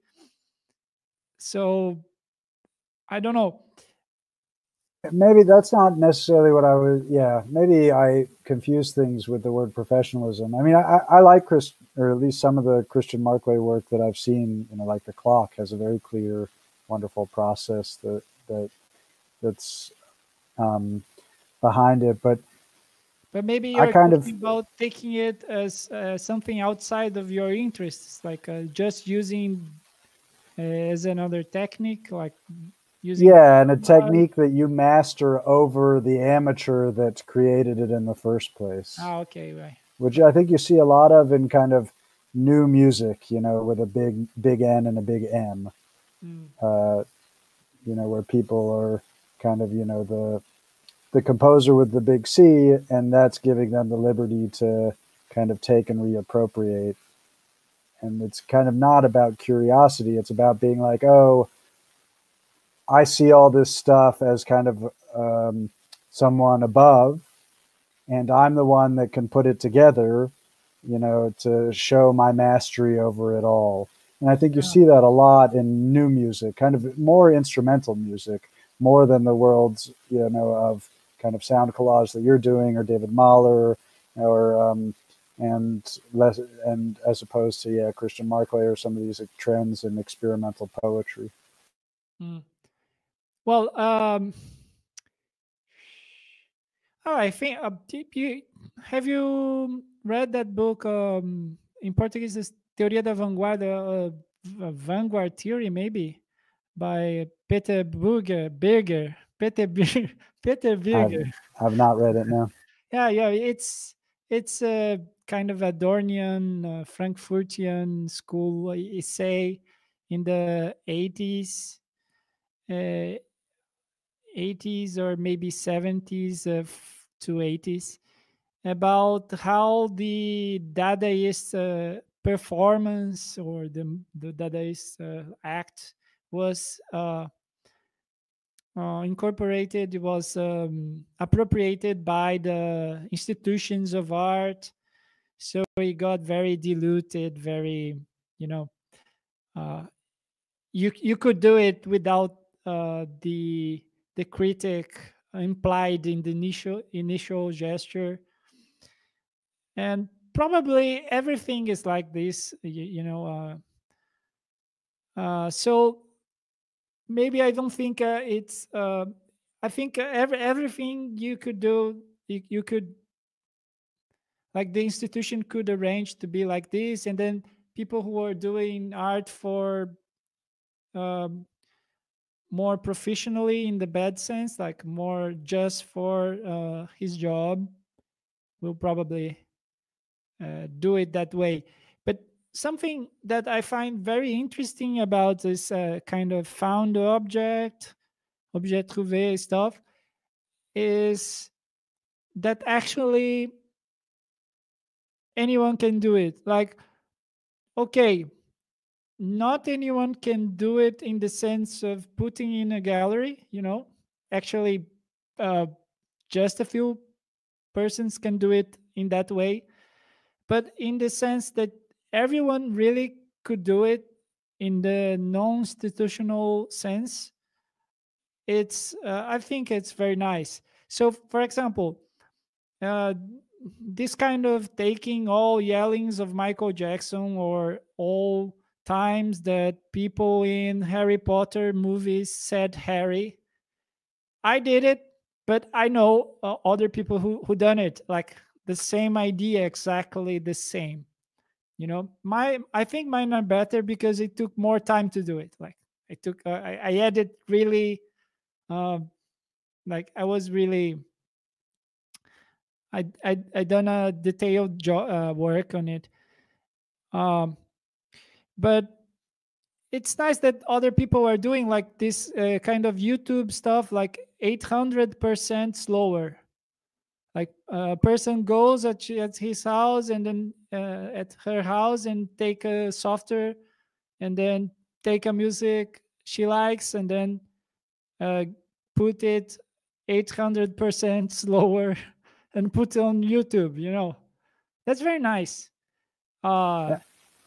So I don't know. Maybe that's not necessarily what I was. Yeah, maybe I confuse things with the word professionalism. I mean, I, I like Chris, or at least some of the Christian Markway work that I've seen. You know, like the clock has a very clear, wonderful process that that that's um, behind it. But But maybe I you're kind talking of about taking it as uh, something outside of your interests, like uh, just using uh, as another technique, like using. yeah, and a technique that you master over the amateur that created it in the first place. Ah, okay, right. Which I think you see a lot of in kind of new music, you know, with a big big N and a big M. Mm. Uh, you know, where people are kind of, you know, the the composer with the big C, and that's giving them the liberty to kind of take and reappropriate. And it's kind of not about curiosity. It's about being like, oh, I see all this stuff as kind of um, someone above, and I'm the one that can put it together, you know, to show my mastery over it all. And I think you Yeah. see that a lot in new music, kind of more instrumental music, more than the world's, you know, of kind of sound collage that you're doing, or David Mahler, or um, and less, and as opposed to yeah, Christian Markway or some of these like, trends in experimental poetry. Mm. Well, um, oh, I think uh, did you have you read that book um, in Portuguese? Is Teoria da Vanguarda, uh, v- Vanguard Theory, maybe by Peter Burger, Berger, Peter Bir- Peter I've Berger. I've not read it now. Yeah, yeah, it's it's a kind of Adornian, uh, Frankfurtian school essay in the eighties, uh, eighties or maybe seventies uh, f- to eighties, about how the Dadaist uh, performance, or the the Dadaist uh, act was uh, uh, incorporated, it was um, appropriated by the institutions of art. So it got very diluted, very, you know, uh, you you could do it without uh, the the critic implied in the initial initial gesture. And probably everything is like this, you, you know. Uh, uh, so maybe I don't think uh, it's. Uh, I think uh, every everything you could do, you, you could, like, the institution could arrange to be like this, and then people who are doing art for um, more professionally, in the bad sense, like more just for uh, his job, will probably uh, do it that way. But something that I find very interesting about this uh, kind of found object, objet trouvé stuff, is that actually anyone can do it. Like, okay, not anyone can do it in the sense of putting in a gallery, you know. Actually, uh, just a few persons can do it in that way. But in the sense that everyone really could do it in the non-institutional sense, it's uh, I think it's very nice. So, for example, uh, this kind of taking all yellings of Michael Jackson, or all times that people in Harry Potter movies said Harry, I did it, but I know uh, other people who who done it, like the same idea, exactly the same. You know, my I think mine are better because it took more time to do it. Like, I took uh, I, I added really, um, like I was really I I I done a detailed jo- uh, work on it. Um, but it's nice that other people are doing like this uh, kind of YouTube stuff, like eight hundred percent slower. Like a person goes at, at his house and then uh, at her house and take a software and then take a music she likes and then uh, put it eight hundred percent slower and put it on YouTube, you know. That's very nice. Uh, Yeah.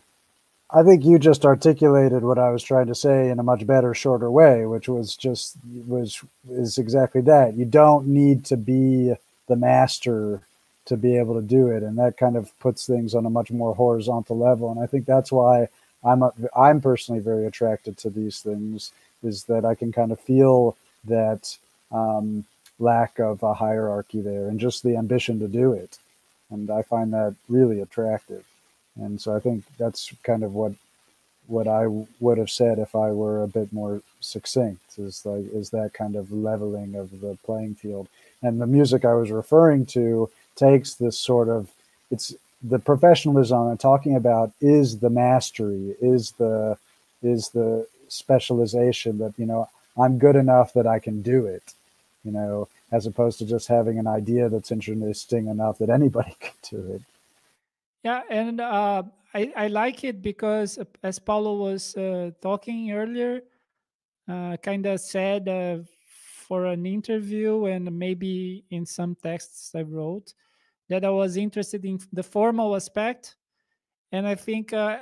I think you just articulated what I was trying to say in a much better, shorter way, which was just was is exactly that. You don't need to be the master to be able to do it, and that kind of puts things on a much more horizontal level. And I think that's why I'm a, I'm personally very attracted to these things, is that I can kind of feel that um, lack of a hierarchy there, and just the ambition to do it, and I find that really attractive. And so I think that's kind of what what I would have said if I were a bit more succinct, is like is that kind of leveling of the playing field. And the music I was referring to takes this sort of, it's the professionalism I'm talking about is the mastery, is the is the specialization that, you know, I'm good enough that I can do it, you know, as opposed to just having an idea that's interesting enough that anybody can do it. Yeah, and uh, I, I like it because, uh, as Paulo was uh, talking earlier, uh, kind of said uh, for an interview and maybe in some texts I wrote, that I was interested in the formal aspect. And I think uh,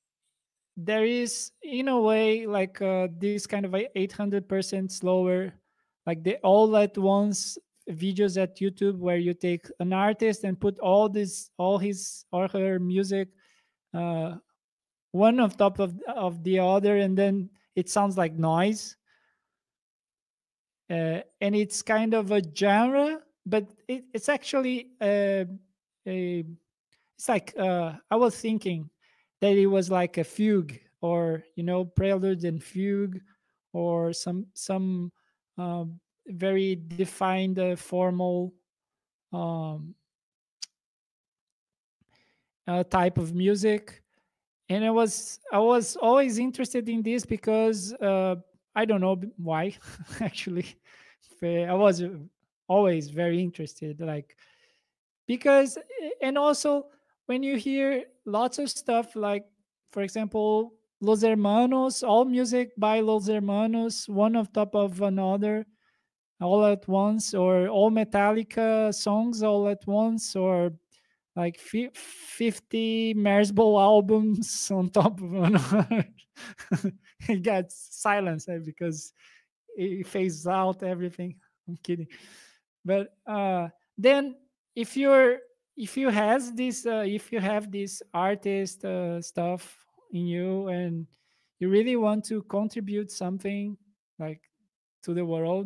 there is, in a way, like uh, this kind of eight hundred percent slower, like the all at once videos at YouTube where you take an artist and put all this, all his or her music, uh, one on top of of the other, and then it sounds like noise. Uh, and it's kind of a genre, but it, it's actually uh, a. It's like uh, I was thinking that it was like a fugue, or you know, prelude and fugue, or some some um, very defined uh, formal um, uh, type of music. And I was I was always interested in this because uh, I don't know why actually. I was uh, always very interested, like because and also when you hear lots of stuff, like for example Los Hermanos, all music by Los Hermanos, one on top of another, all at once, or all Metallica songs all at once, or like fifty Merzbow albums on top of another. It got silence eh, because it phases out everything. I'm kidding. But uh, then if you're if you has this uh, if you have this artist uh, stuff in you and you really want to contribute something like to the world,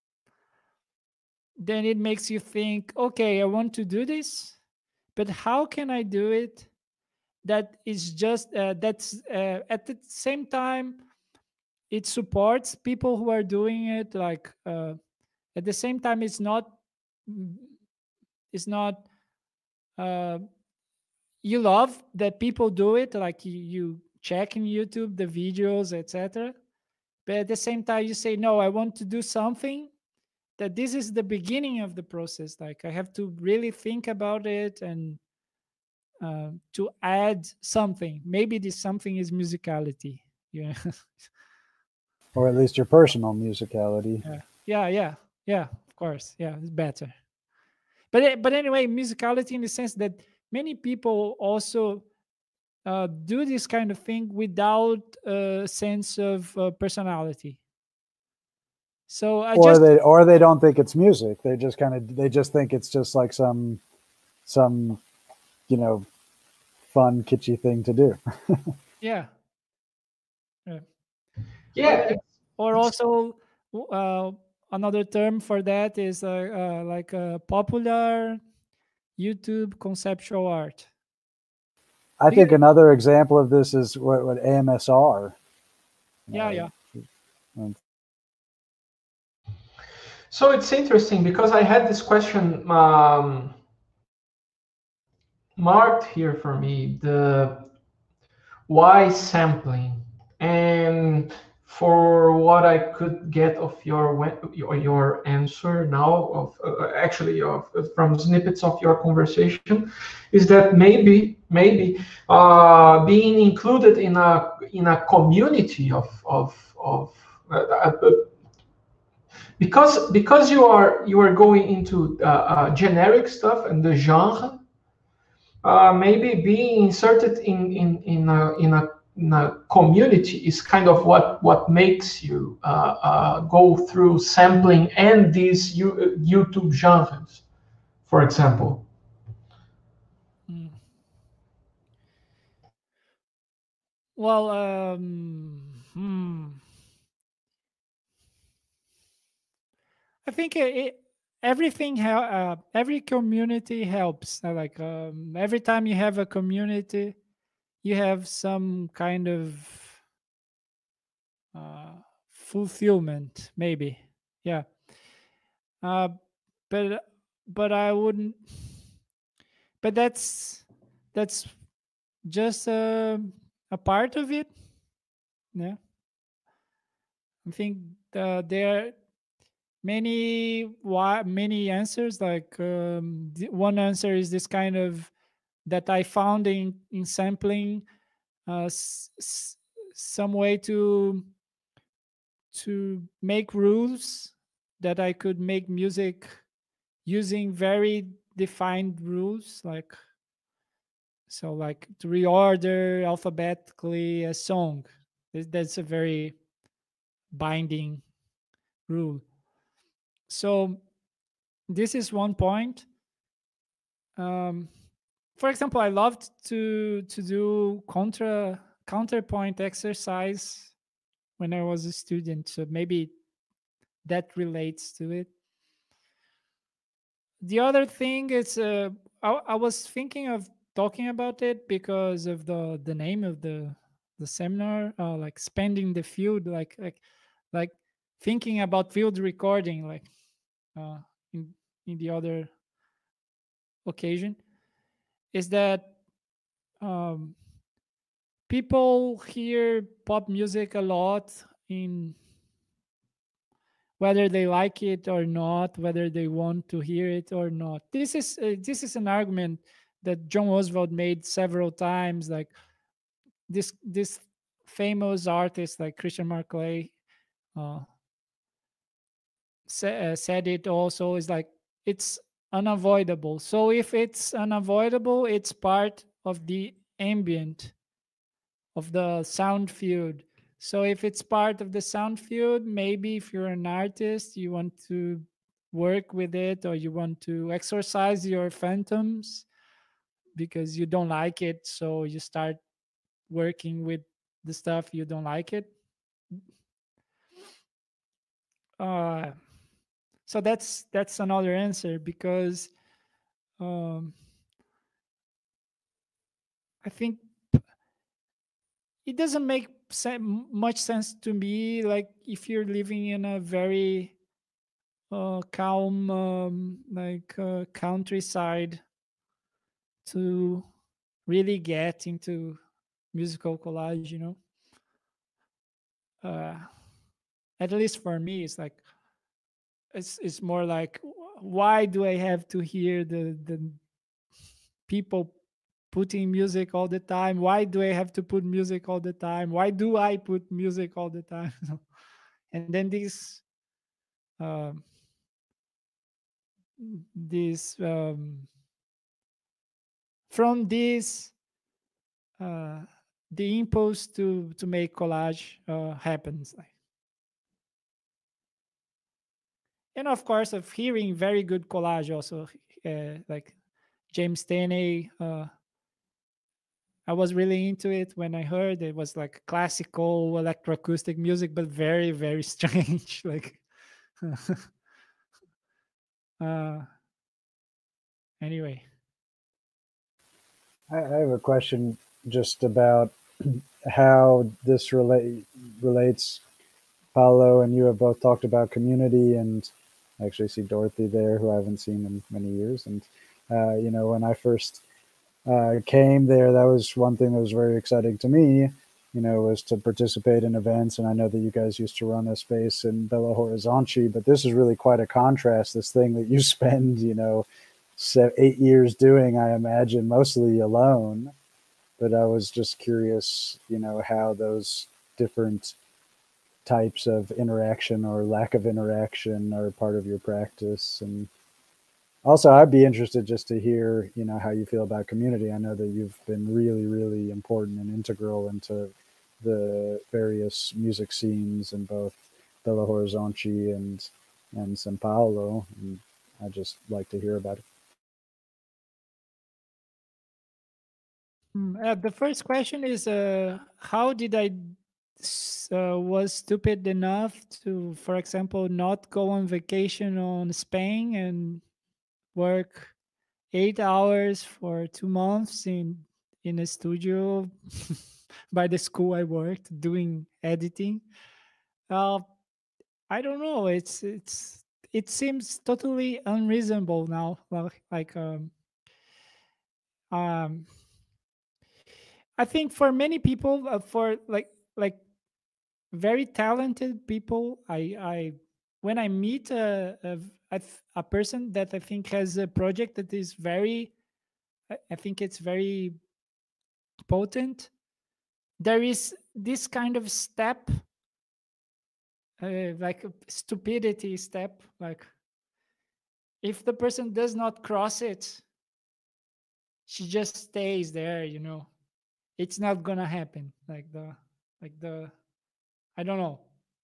then it makes you think, okay, I want to do this, but how can I do it that is just uh, that's uh, at the same time it supports people who are doing it, like uh, at the same time it's not it's not uh, you love that people do it, like you, you check in YouTube the videos, etc., but at the same time you say, no, I want to do something that this is the beginning of the process, like I have to really think about it and uh, to add something. Maybe this something is musicality. Yeah. Or at least your personal musicality. Yeah, yeah, yeah, yeah. Of course, yeah, it's better. But but anyway, musicality in the sense that many people also uh, do this kind of thing without a sense of uh, personality. So I or just they or they don't think it's music. They just kind of they just think it's just like some some you know fun kitschy thing to do. yeah yeah. Yeah, Or also uh, another term for that is uh, uh, like a popular YouTube conceptual art. I think another example of this is what, what A M S R. Yeah, uh, yeah. um, So it's interesting because I had this question um, marked here for me: the why sampling? And for what I could get of your we- your, your answer now, of uh, actually of from snippets of your conversation, is that maybe maybe uh, being included in a in a community of of of uh, uh, because because you are you are going into uh, uh, generic stuff and the genre, uh, maybe being inserted in in in a, in a in a community is kind of what what makes you uh, uh, go through sampling and these U, YouTube genres, for example. Mm. Well, um, hmm. I think it, it everything hel- uh, every community helps. Uh, Like um, every time you have a community, you have some kind of uh, fulfillment, maybe. Yeah. Uh, but but I wouldn't. But that's that's just a a part of it. Yeah. I think uh, there many why many answers like um, the- one answer is this kind of that I found in in sampling uh, s- s- some way to to make rules that I could make music using very defined rules, like so like to reorder alphabetically a song. Th- that's a very binding rule. So this is one point. Um, for example, I loved to to do contra counterpoint exercise when I was a student. So maybe that relates to it. The other thing is, uh, I, I was thinking of talking about it because of the the name of the the seminar, uh, like spending the field, like like like thinking about field recording, like uh, in in the other occasion, is that um, people hear pop music a lot in whether they like it or not, whether they want to hear it or not. This is uh, this is an argument that John Oswald made several times. Like this this famous artist like Christian Marclay uh, sa- uh, said it also. Is like it's unavoidable. So if it's unavoidable, it's part of the ambient of the sound field. So if it's part of the sound field, maybe if you're an artist, you want to work with it or you want to exorcise your phantoms because you don't like it, so you start working with the stuff you don't like it. Uh, so that's that's another answer because um, I think it doesn't make se- much sense to me. Like if you're living in a very uh, calm, um, like uh, countryside, to really get into musical collage, you know. Uh, at least for me, it's like it's it's more like why do I have to hear the the people putting music all the time? Why do I have to put music all the time? Why do I put music all the time? And then this um, this um, from this uh, the impulse to to make collage uh, happens. And of course, of hearing very good collage also, uh, like James Taney. Uh, I was really into it when I heard it was like classical electroacoustic music, but very very strange. Like, uh, anyway. I, I have a question just about how this relate relates. Paulo and you have both talked about community, and I actually see Dorothy there, who I haven't seen in many years. And uh, you know, when I first uh, came there, that was one thing that was very exciting to me. you know, was to participate in events. And I know that you guys used to run a space in Belo Horizonte, but this is really quite a contrast. This thing that you spend, you know, seven, eight years doing, I imagine, mostly alone. But I was just curious, you know, how those different types of interaction or lack of interaction are part of your practice. And also, I'd be interested just to hear, you know, how you feel about community. I know that you've been really, really important and integral into the various music scenes in both Belo Horizonte and and São Paulo, and I just like to hear about it. Mm, Uh, the first question is, uh, how did I s- uh, was stupid enough to, for example, not go on vacation on Spain and work eight hours for two months in in a studio by the school I worked doing editing. Uh, I don't know. It's it's it seems totally unreasonable now. Like like um um I think for many people, uh, for like like very talented people, I I when I meet a a, a th- a person that I think has a project that is very, I I think it's very potent. There is this kind of step, uh, like a stupidity step. Like if the person does not cross it, she just stays there. You know, it's not gonna happen. Like the like the I don't know.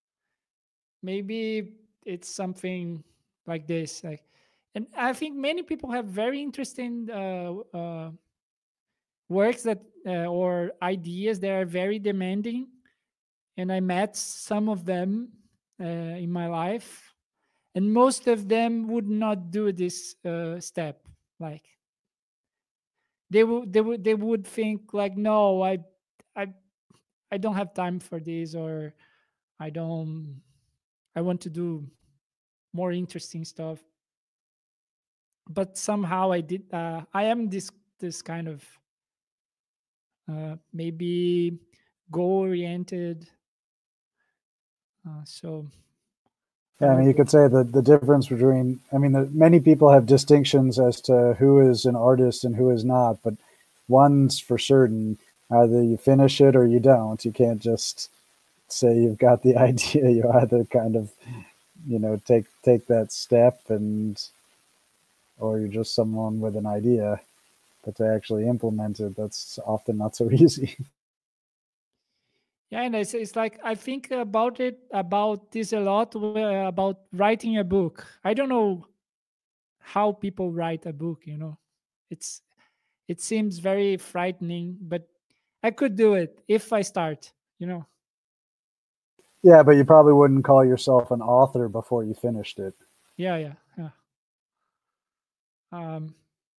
Maybe it's something like this. Like, and I think many people have very interesting uh, uh, works that uh, or ideas that are very demanding, and I met some of them uh, in my life, and most of them would not do this uh, step. Like they would, they would, they would think like, no, I, I, I don't have time for this, or I don't, I want to do more interesting stuff. But somehow I did. Uh, I am this this kind of uh, maybe goal oriented. Uh, so I Yeah, I mean, was you could say that the difference between, I mean, the, many people have distinctions as to who is an artist and who is not, but one's for certain, either you finish it or you don't. You can't just say you've got the idea. You either kind of, you know, take take that step, and or you're just someone with an idea, but to actually implement it, that's often not so easy. Yeah, and it's, it's like I think about it about this a lot uh, about writing a book. I don't know how people write a book. You know, it's it seems very frightening, but I could do it if I start. You know. Yeah, but you probably wouldn't call yourself an author before you finished it. Yeah, yeah, yeah. Um,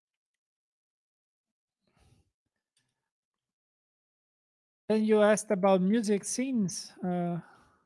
then you asked about music scenes. Uh,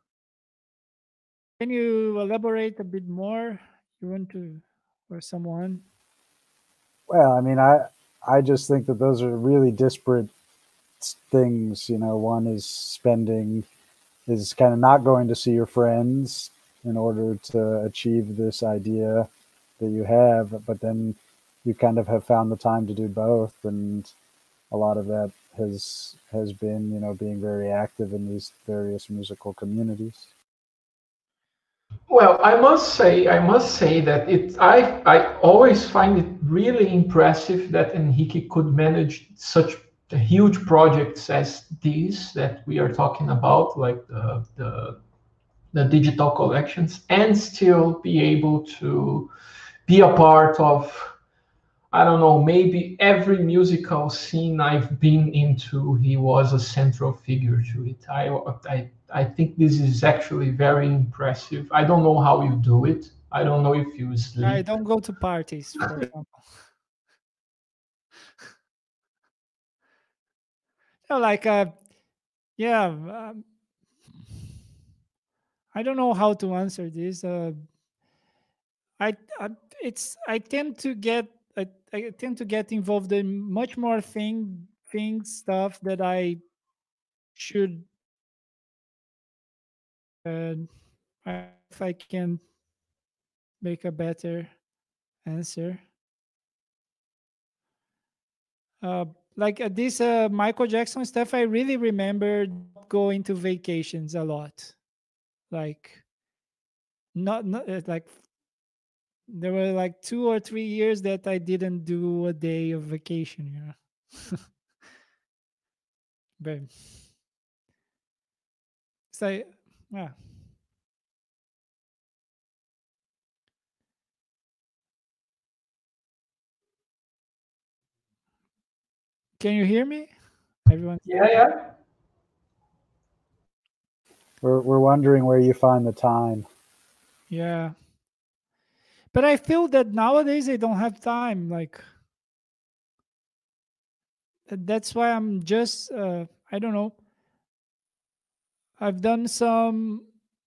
can you elaborate a bit more? You want to, or someone? Well, I mean, I I just think that those are really disparate things. You know, one is spending is kind of not going to see your friends in order to achieve this idea that you have, but then you kind of have found the time to do both, and a lot of that has has been, you know, being very active in these various musical communities. Well, I must say, I must say that it. I I always find it really impressive that Enrique could manage such huge projects as these that we are talking about, like the the, the digital collections, and still be able to be a part of, I don't know, maybe every musical scene I've been into, he was a central figure to it. I, I, I think this is actually very impressive. I don't know how you do it. I don't know if you I sleep. don't go to parties, for example. No, like, uh, yeah, um, I don't know how to answer this. Uh, I, I, it's, I tend to get, I, I tend to get involved in much more thing, things, stuff that I should, and I, if I can make a better answer. Uh, like uh, this uh, Michael Jackson stuff, I really remember going to vacations a lot. Like not, not uh, like there were like two or three years that I didn't do a day of vacation, you know. But it's like, yeah. Can you hear me? Everyone? Yeah, yeah. We're we're wondering where you find the time. Yeah. But I feel that nowadays I don't have time. Like that's why I'm just uh, I don't know. I've done some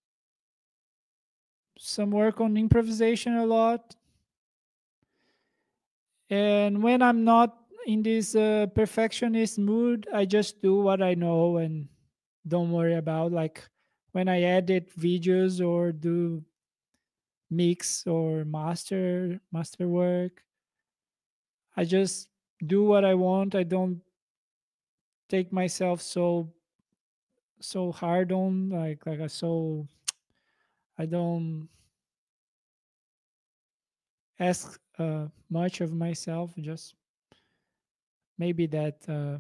some work on improvisation a lot, and when I'm not in this uh, perfectionist mood, I just do what I know and don't worry about, like when I edit videos or do mix or master master work, I just do what I want. I don't take myself so so hard on, like like I so I don't ask uh, much of myself. Just maybe that uh,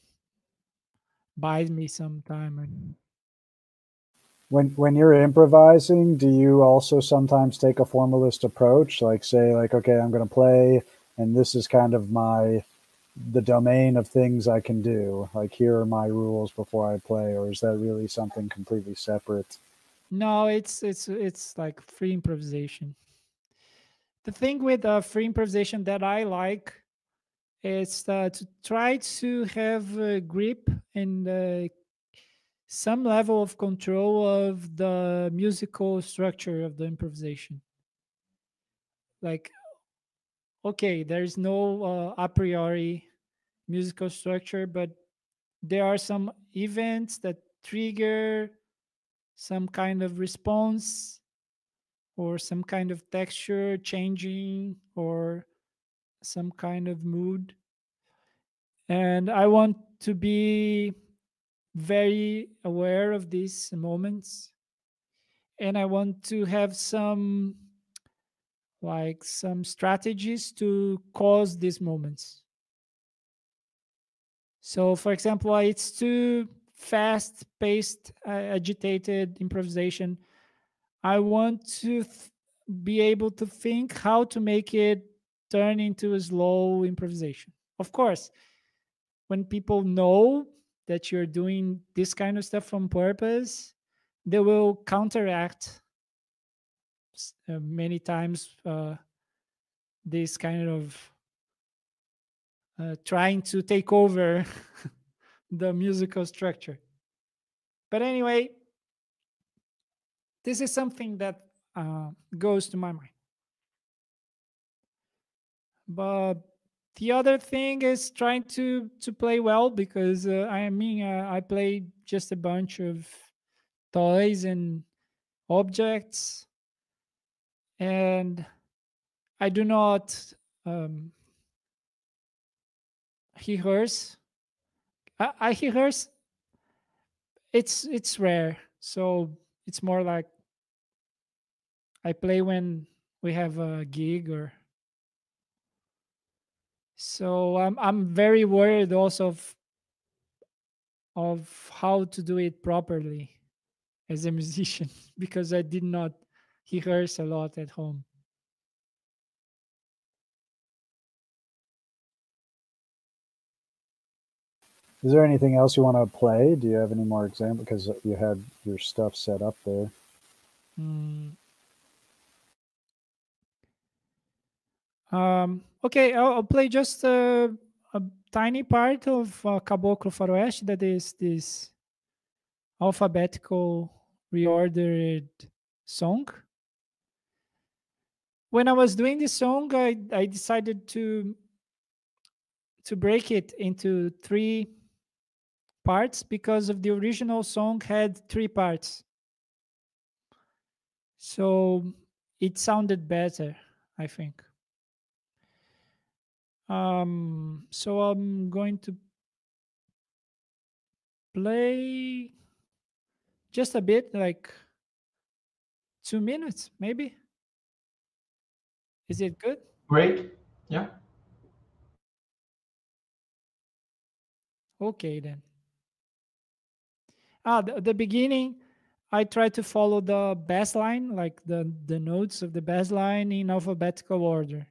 buys me some time. And When when you're improvising, do you also sometimes take a formalist approach? Like say like, okay, I'm going to play and this is kind of my the domain of things I can do. Like here are my rules before I play, or is that really something completely separate? no, it's it's it's like free improvisation. The thing with uh, free improvisation that I like is uh, to try to have a grip and uh, some level of control of the musical structure of the improvisation. Like, okay, there's no uh, a priori musical structure, but there are some events that trigger some kind of response or some kind of texture changing or some kind of mood. And I want to be very aware of these moments. And I want to have some like some strategies to cause these moments. So, for example, uh, it's too fast paced, uh, agitated improvisation. I want to th- be able to think how to make it turn into a slow improvisation. Of course, when people know that you're doing this kind of stuff on purpose, they will counteract uh, many times uh, this kind of uh, trying to take over the musical structure. But anyway, this is something that uh, goes to my mind. But the other thing is trying to to play well, because uh, I mean uh, I play just a bunch of toys and objects, and I do not um, rehearse. I, I rehearse. It's it's rare, so it's more like I play when we have a gig or. So I'm I'm very worried also of of how to do it properly as a musician because I did not rehearse a lot at home. Is there anything else you want to play? Do you have any more examples? Because you had your stuff set up there. Mm. Um, okay, I'll, I'll play just a, a tiny part of uh, Caboclo Faroeste, that is this alphabetical reordered song. When I was doing this song, I, I decided to to break it into three parts because of the original song had three parts. So it sounded better, I think. Um, so I'm going to play just a bit, like two minutes, maybe. Is it good? Great. Yeah. Okay, then. Ah, the, the beginning, I try to follow the bass line, like the, the notes of the bass line in alphabetical order.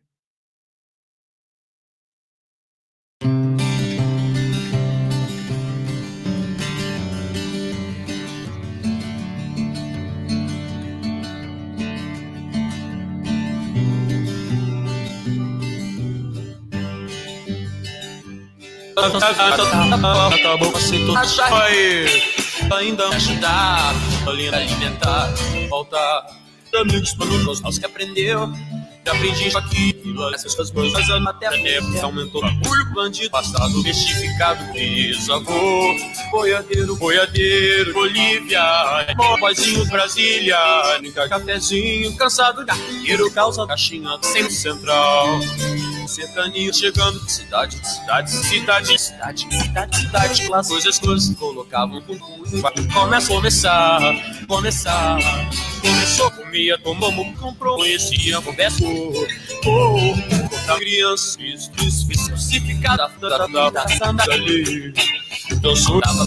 Acabou com se tu aí. Ainda ajudar, linda alimentar, voltar. Amigos planos aos que aprendeu. Já aprendi isso aqui, essas coisas, a matéria aumentou. Orgulho bandido, passado mistificado, bisavô. Boiadeiro, boiadeiro, Bolívia. Boizinho, Brasília. Nunca cafezinho, cansado de arqueiro, causa caixinha sempre central. Sertaninho chegando, cidade, cidade, cidade, cidade, cidade, cidade, classe, coisas, coisas, colocavam com começa a começar, começar, começou, comia, tomamos, comprou, conhecia, conversou, oh, oh, criança, fiz, fiz, fiz, crucificada, da, da, da, santa ali, então chorava,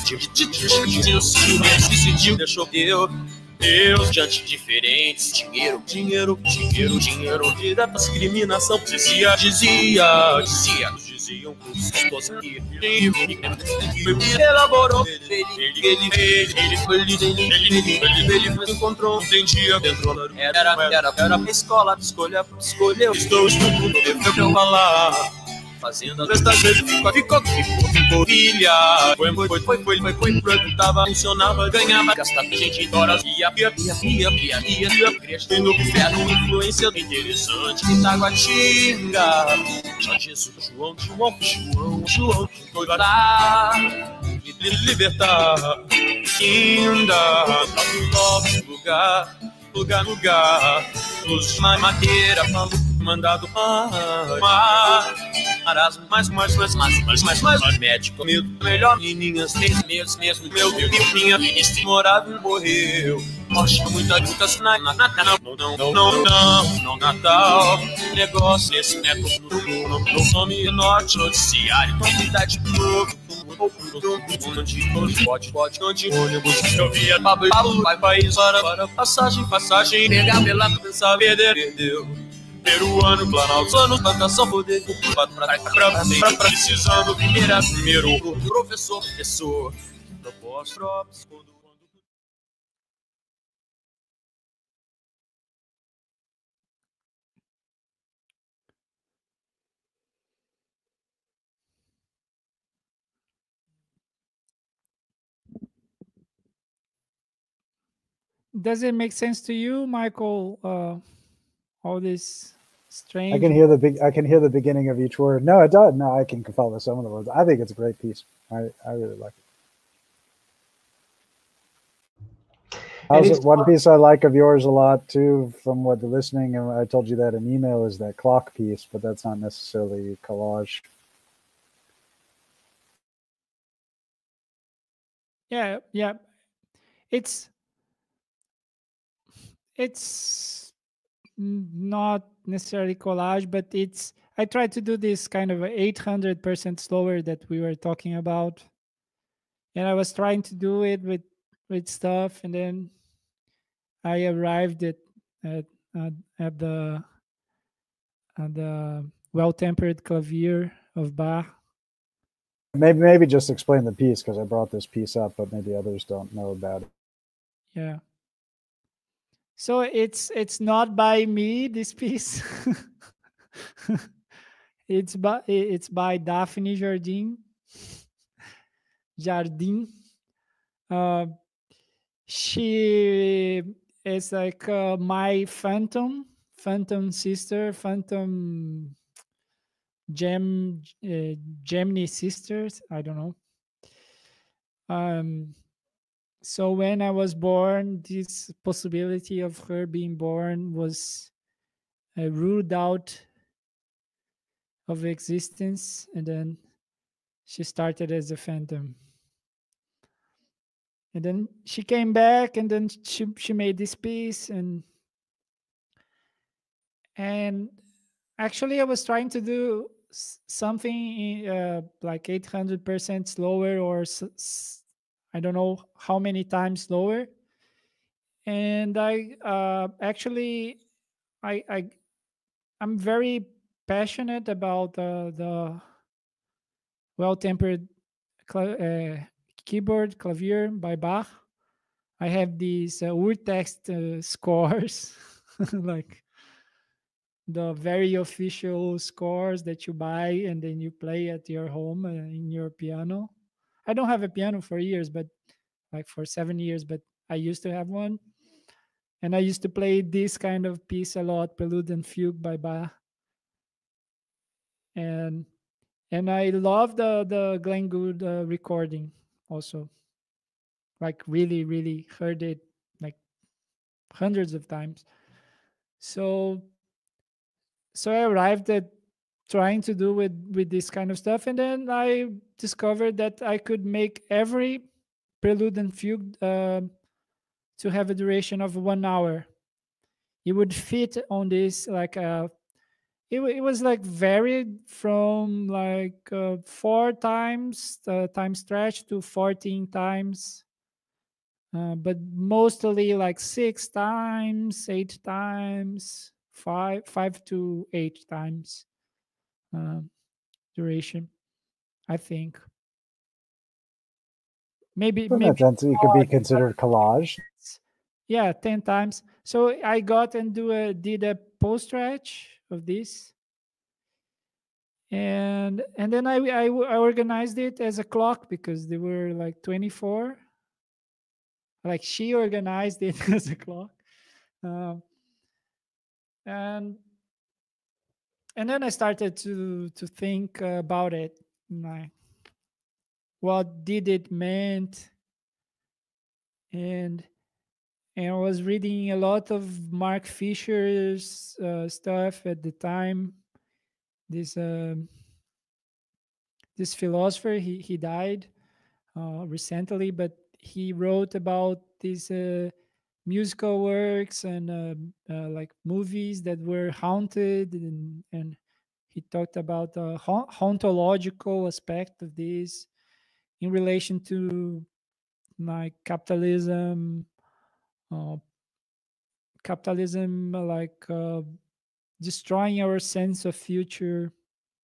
decidiu, deixou eu, Deus diante diferentes, dinheiro, dinheiro, dinheiro, dinheiro, vida, discriminação, dizia, dizia, dizia, diziam que os esposos aqui, ele elaborou, ele, ele, ele, ele, ele, foi ele, ele, ele, ele, ele, ele, encontrou, entendia, entrou, era, era, era, era a escola, escolha, escolheu, estou estudando, eu quero falar. Fazendo as vezes ficou, ficou, ficou, ficou, filha. Foi, foi, foi, foi, foi, foi, produtava, funcionava, ganhava, gastava gente em horas, ia, ia, ia, ia, ia, ia, ia, crescendo, inferno, influência interessante, Itaguatinga. Já Jesus, João, João, João, João, foi lá, libertar, ainda, nosso lugar, lugar, lugar, luz, madeira, mandado mar, marasmo, mais, mais, mais, mais, mais, mais, mais, mais, médico, meu, melhor, menininhas, três meses, mesmo, meu, meu, minha, ministra, morava e morreu, morte, muita lucas, na, na, na, não, não, não, não, não, não, Natal, negócio, esse método, não, não, some, norte, noticiário, quantidade, novo, pode, pode, onde ônibus, eu via, Pablo, Pablo, vai, país, para, para, passagem, passagem, pegar pela cabeça, perder, perdeu. Peruano, Planalto, anos, plantação, poder, pra, pra, pra, pra, precisando, primeira, primeiro, professor, professor, propósito, drops, quando, quando... Does it make sense to you, Michael? Uh, all this strange. I can hear the big. I can hear the beginning of each word. No, it does. No, I can follow some of the words. I think it's a great piece. I, I really like it. How's it, one piece I like of yours a lot too, from what the listening, and I told you that in email, is that clock piece, but that's not necessarily collage. Yeah, yeah. It's it's not necessarily collage, but it's, I tried to do this kind of eight hundred percent slower that we were talking about. And I was trying to do it with, with stuff. And then I arrived at, at, at, at the, at the well-tempered clavier of Bach. Maybe, maybe just explain the piece, because I brought this piece up, but maybe others don't know about it. Yeah. So it's it's not by me, this piece. it's by it's by Daphne Jardim. Jardim. Uh, she is like uh, my phantom, phantom sister, phantom gem, uh, Gemini sisters. I don't know. Um, so when I was born, this possibility of her being born was uh, ruled out of existence, and then she started as a phantom. And then she came back, and then she she made this piece, and and actually I was trying to do s- something uh, like eight hundred percent slower, or s- s- I don't know how many times slower. And I uh, actually I I I'm very passionate about uh, the well-tempered cla- uh, keyboard clavier by Bach. I have these uh, Urtext uh, scores, like the very official scores that you buy and then you play at your home uh, in your piano. I don't have a piano for years, but like for seven years, but I used to have one. And I used to play this kind of piece a lot, Prelude and Fugue by Bach. And and I love the the Glenn Gould uh, recording also. Like really, really heard it like hundreds of times. So so I arrived at trying to do with with this kind of stuff, and then I discovered that I could make every prelude and fugue uh, to have a duration of one hour. It would fit on this like uh it, wa- it was like varied from like uh, four times uh, time stretch to fourteen times, uh, but mostly like six times, eight times, five five to eight times um, duration, I think. Maybe So in that maybe sense, it could be considered collage. yeah, ten times. So I got and do a did a post stretch of this, and and then I, I I organized it as a clock because they were like twenty-four. Like she organized it as a clock, um, and and then I started to to think about it, like what did it meant, and and I was reading a lot of Mark Fisher's uh, stuff at the time. This um, this philosopher, he he died uh, recently, but he wrote about these uh, musical works and uh, uh, like movies that were haunted, and and he talked about the ha- hauntological aspect of this in relation to like capitalism, uh, capitalism uh, like uh, destroying our sense of future,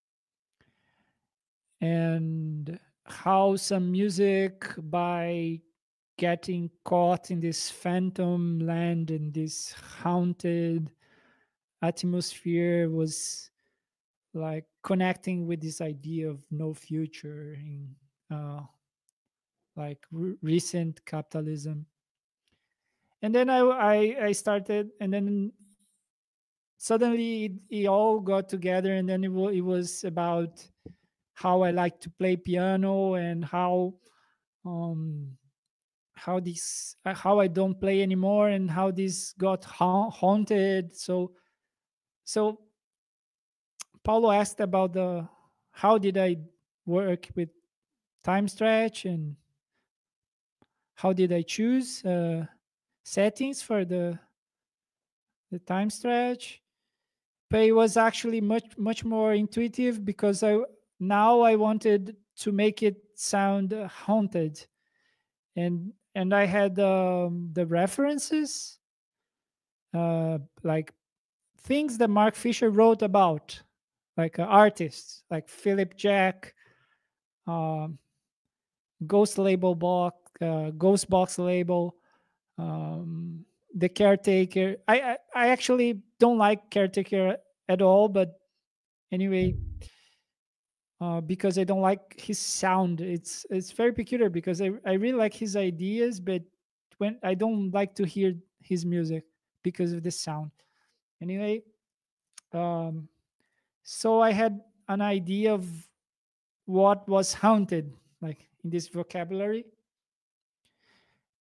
and how some music, by getting caught in this phantom land and this haunted atmosphere, was like connecting with this idea of no future in uh, like re- recent capitalism. And then I, I I started, and then suddenly it, it all got together, and then it, wa- it was about how I like to play piano, and how um how this uh, how I don't play anymore, and how this got ha- haunted. So so Paulo asked about the how did I work with time stretch, and how did I choose uh, settings for the the time stretch. But it was actually much much more intuitive, because I now I wanted to make it sound uh, haunted, and and I had um, the references, uh, like things that Mark Fisher wrote about, like uh, artists like Philip Jack, um, Ghost Label Box, uh, Ghost Box Label, um, The Caretaker. I, I I actually don't like Caretaker at all, but anyway, uh, because I don't like his sound. It's it's very peculiar, because I I really like his ideas, but when I don't like to hear his music because of the sound. Anyway, um, so I had an idea of what was haunted, like in this vocabulary.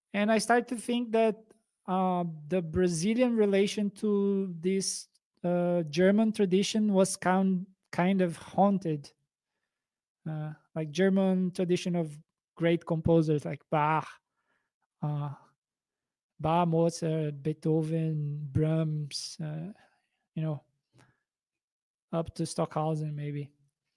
and I started to think that uh, the Brazilian relation to this uh, German tradition was kind kind of haunted, uh, like German tradition of great composers like Bach, uh, Bach, Mozart, Beethoven, Brahms, uh, you know, up to Stockhausen maybe.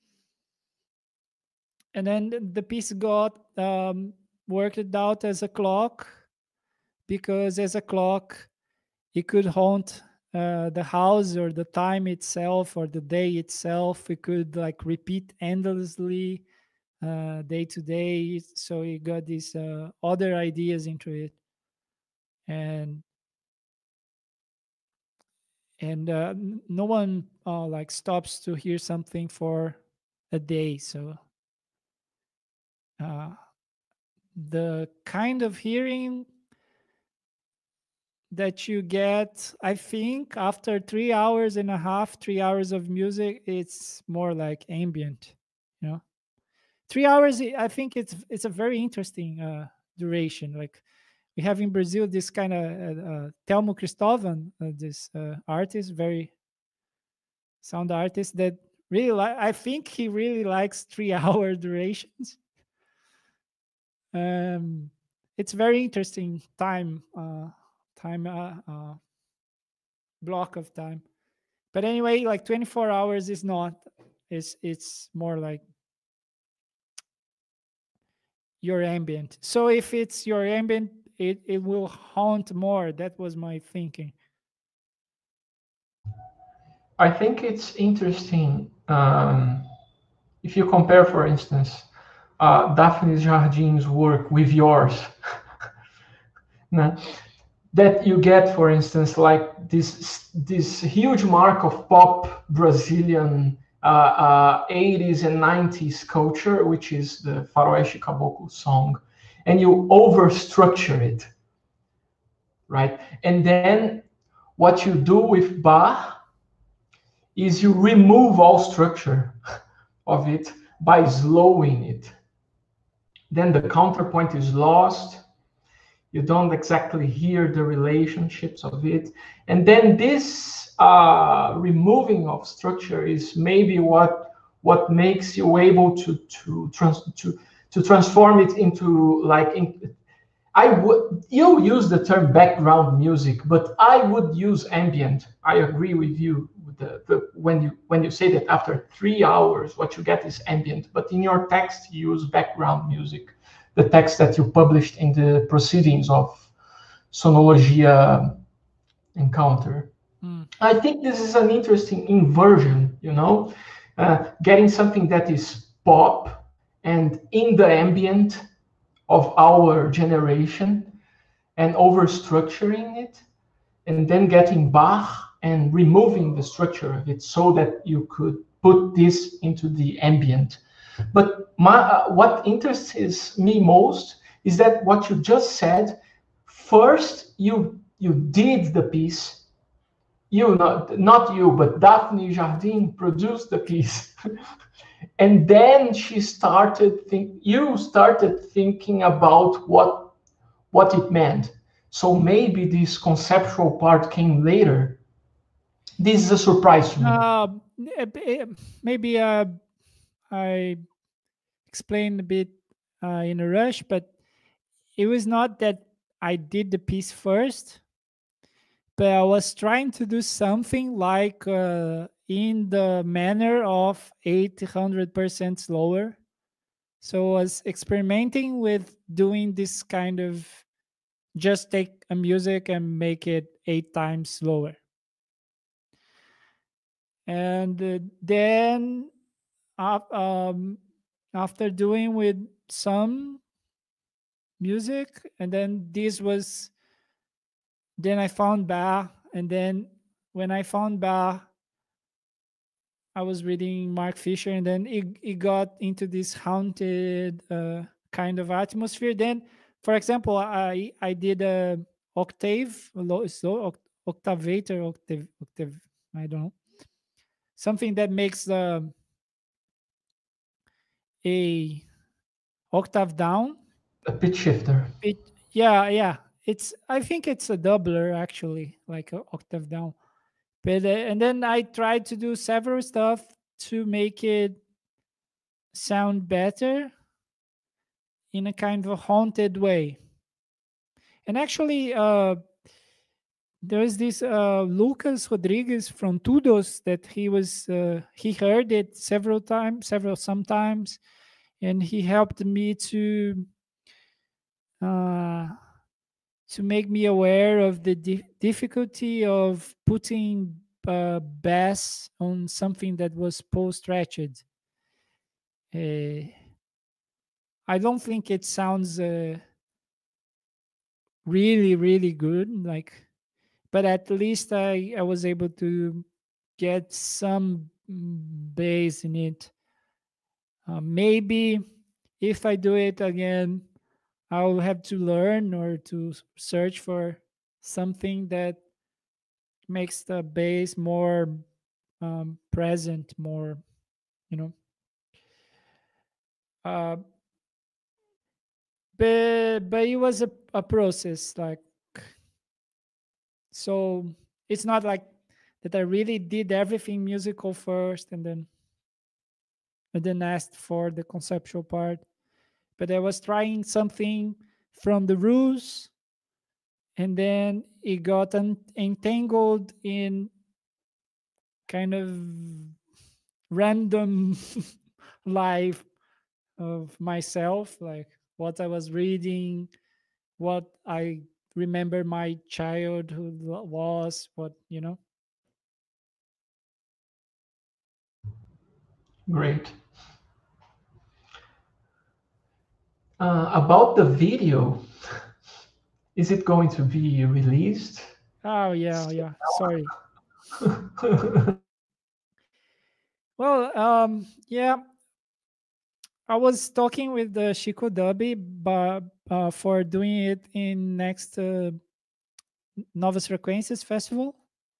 And then the- the piece got um, worked it out as a clock, because as a clock, it could haunt uh, the house or the time itself or the day itself. It could like repeat endlessly uh, day to day. So it got these uh, other ideas into it, and and uh, n- no one uh, like stops to hear something for a day. So uh, the kind of hearing that you get, I think, after three hours and a half, three hours of music, it's more like ambient. You know, three hours. I I think it's it's a very interesting uh, duration. Like we have in Brazil this kind of uh, uh, Telmo Cristóvão, uh, this uh, artist, very sound artist that really like. I think he really likes three hour durations. Um, it's very interesting time uh, time uh, uh, block of time. But anyway, like twenty-four hours is not. It's it's more like your ambient. So if it's your ambient, it, it will haunt more. That was my thinking. I think it's interesting um, if you compare, for instance, uh, Daphne Jardin's work with yours. Nah, that you get, for instance, like this this huge mark of pop Brazilian uh, uh, eighties and nineties culture, which is the Faroeste Caboclo song, and you overstructure it, right? And then what you do with Bach is you remove all structure of it by slowing it. Then the counterpoint is lost. You don't exactly hear the relationships of it. And then this uh, removing of structure is maybe what what makes you able to to trans to to transform it into like in, I would you use the term background music, but I would use ambient. I agree with you with the, the when you when you say that after three hours what you get is ambient, but in your text you use background music, the text that you published in the proceedings of Sonologia Encounter. Mm. I think this is an interesting inversion, you know, uh, getting something that is pop and in the ambient of our generation and overstructuring it, and then getting Bach and removing the structure of it so that you could put this into the ambient. But my, uh, what interests me most is that what you just said, first you you did the piece, you not, not you, but Daphne Jardin produced the piece. And then she started think you started thinking about what what it meant. So maybe this conceptual part came later. This is a surprise to me. Uh, maybe uh, I explained a bit uh, in a rush, but it was not that I did the piece first, but I was trying to do something like uh, in the manner of eight hundred percent slower. So I was experimenting with doing this kind of just take a music and make it eight times slower. And uh, then uh, um, after doing with some music, and then this was, then I found Bach, and then when I found Bach, I was reading Mark Fisher, and then it, it got into this haunted uh, kind of atmosphere. Then, for example, I I did a octave, low, slow oct- octavator, octave, octave, I don't know, something that makes the a octave down. A pitch shifter. It, Yeah, yeah. It's I think it's a doubler actually, like an octave down. But uh, and then I tried to do several stuff to make it sound better in a kind of a haunted way. And actually, uh, there's this uh, Lucas Rodriguez from Tudos that he was uh, he heard it several times, several sometimes, and he helped me to uh, to make me aware of the di- difficulty of putting uh, bass on something that was post-stretched. Uh, I don't think it sounds uh, really, really good. Like, but at least I I was able to get some mm, bass in it. Uh, maybe if I do it again, I'll have to learn or to s- search for something that makes the bass more um, present, more, you know. Uh, but but it was a, a process, like, so it's not like that I really did everything musical first and then and then asked for the conceptual part. But I was trying something from the rules, and then it got un- entangled in kind of random life of myself, like what I was reading, what I remember my childhood wa- was, what, you know. Great. Uh, about the video, is it going to be released? Oh, yeah, yeah. Sorry. Well, um, yeah, I was talking with the Chico Dubby, but uh, for doing it in next uh, Novas Frequências festival.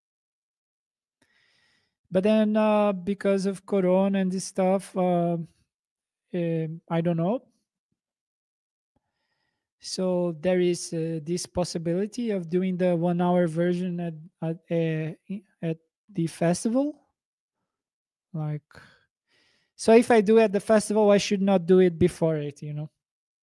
But then uh, because of Corona and this stuff, uh, eh, I don't know. So there is uh, this possibility of doing the one-hour version at at, uh, i- at the festival. Like, so if I do it at the festival, I should not do it before it, you know.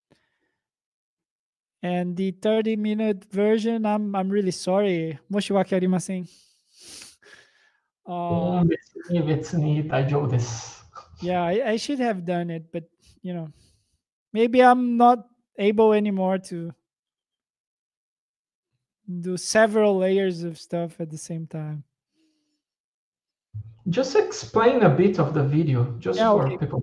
And the thirty-minute version, I'm I'm really sorry. 申し訳ありません。Uh, うん別に別に大丈夫です。 yeah, I, I should have done it, but you know, maybe I'm not able anymore to do several layers of stuff at the same time. Just explain a bit of the video, just Yeah, for okay. people.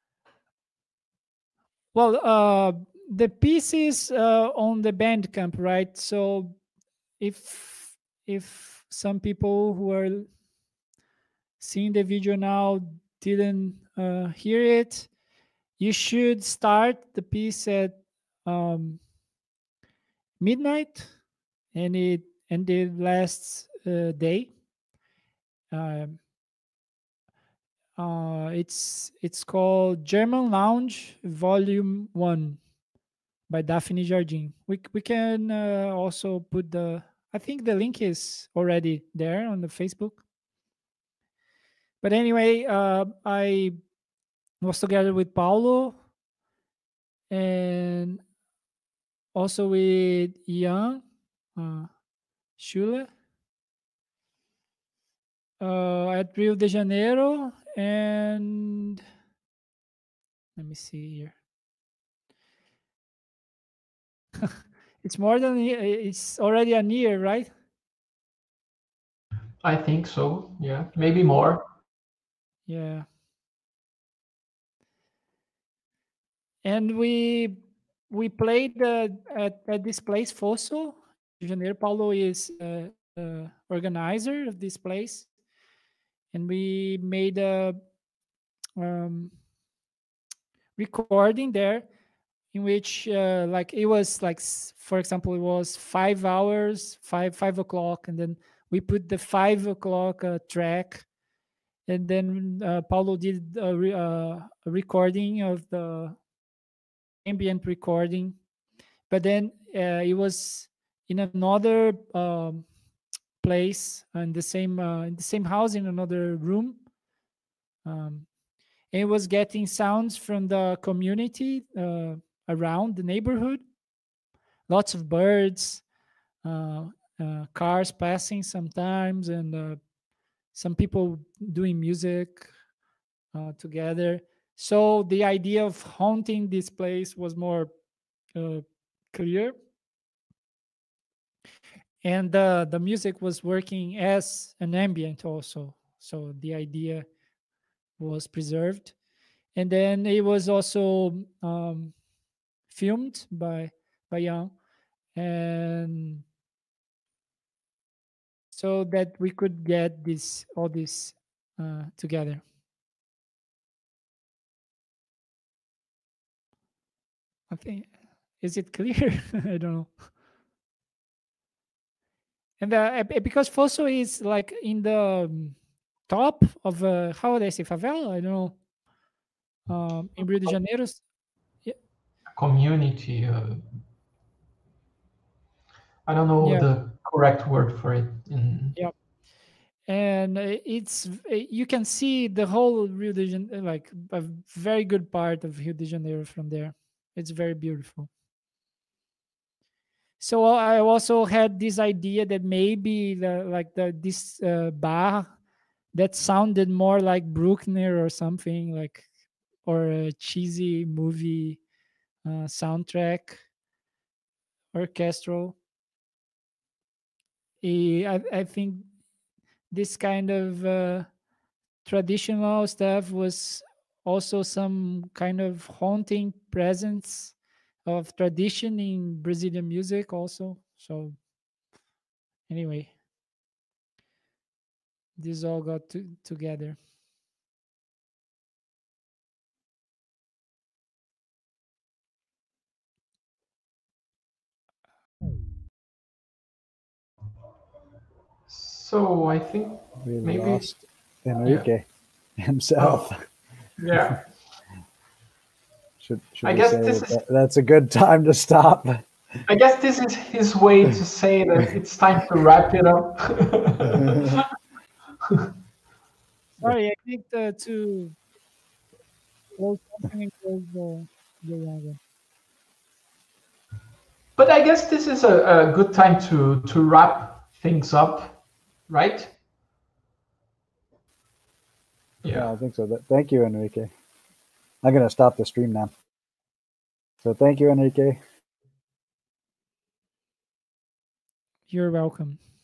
Well, uh, the piece is uh, on the Bandcamp, right? So if if some people who are seeing the video now didn't uh, hear it, you should start the piece at um, midnight, and it and it lasts a day. Um, uh, it's it's called German Lounge Volume One by Daphne Jardim. We we can uh, also put the. I think the link is already there on the Facebook. But anyway, uh, I was together with Paulo and also with Ian uh, Schule uh, at Rio de Janeiro, and let me see here. It's more than a- it's already a year, right? I think so. Yeah, maybe more. Yeah. And we we played uh, at, at this place, Fosso, Rio de Janeiro. Paulo is uh, uh, organizer of this place, and we made a um, recording there in which uh, like it was like s- for example it was five hours five five o'clock, and then we put the five o'clock uh, track, and then uh, Paulo did a, re- uh, a recording of the ambient recording, but then uh, it was in another um, place in the same uh, in the same house in another room. Um, and it was getting sounds from the community uh, around the neighborhood, lots of birds, uh, uh, cars passing sometimes, and uh, some people doing music uh, together. So the idea of haunting this place was more uh, clear, and uh, the music was working as an ambient also. So the idea was preserved, and then it was also um, filmed by by Young, and so that we could get this all this uh, together. I think, is it clear? I don't know. And uh, uh, because Fosso is like in the um, top of uh, how would I say favela? I don't know. Um, in Rio de Janeiro, Community. Uh, I don't know yeah, the correct word for it. In yeah. And uh, it's uh, you can see the whole Rio de Janeiro, like a very good part of Rio de Janeiro from there. It's very beautiful. So I also had this idea that maybe the like the this uh, bar that sounded more like Bruckner or something, like, or a cheesy movie uh, soundtrack, orchestral. Eh, I, I think this kind of uh, traditional stuff was also some kind of haunting presence of tradition in Brazilian music also. So anyway, this all got to, together. so I think We maybe lost Enrique himself. Oh, yeah. Should, should I we guess say this that is- that's a good time to stop? I guess this is his way to say that it's time to wrap it up. Sorry, I think uh, to close something and close the, the younger. But I guess this is a, a good time to to wrap things up, right? Yeah, I think so. Th- Thank you, Enrique. I'm going to stop the stream now. So thank you, Enrique. You're welcome.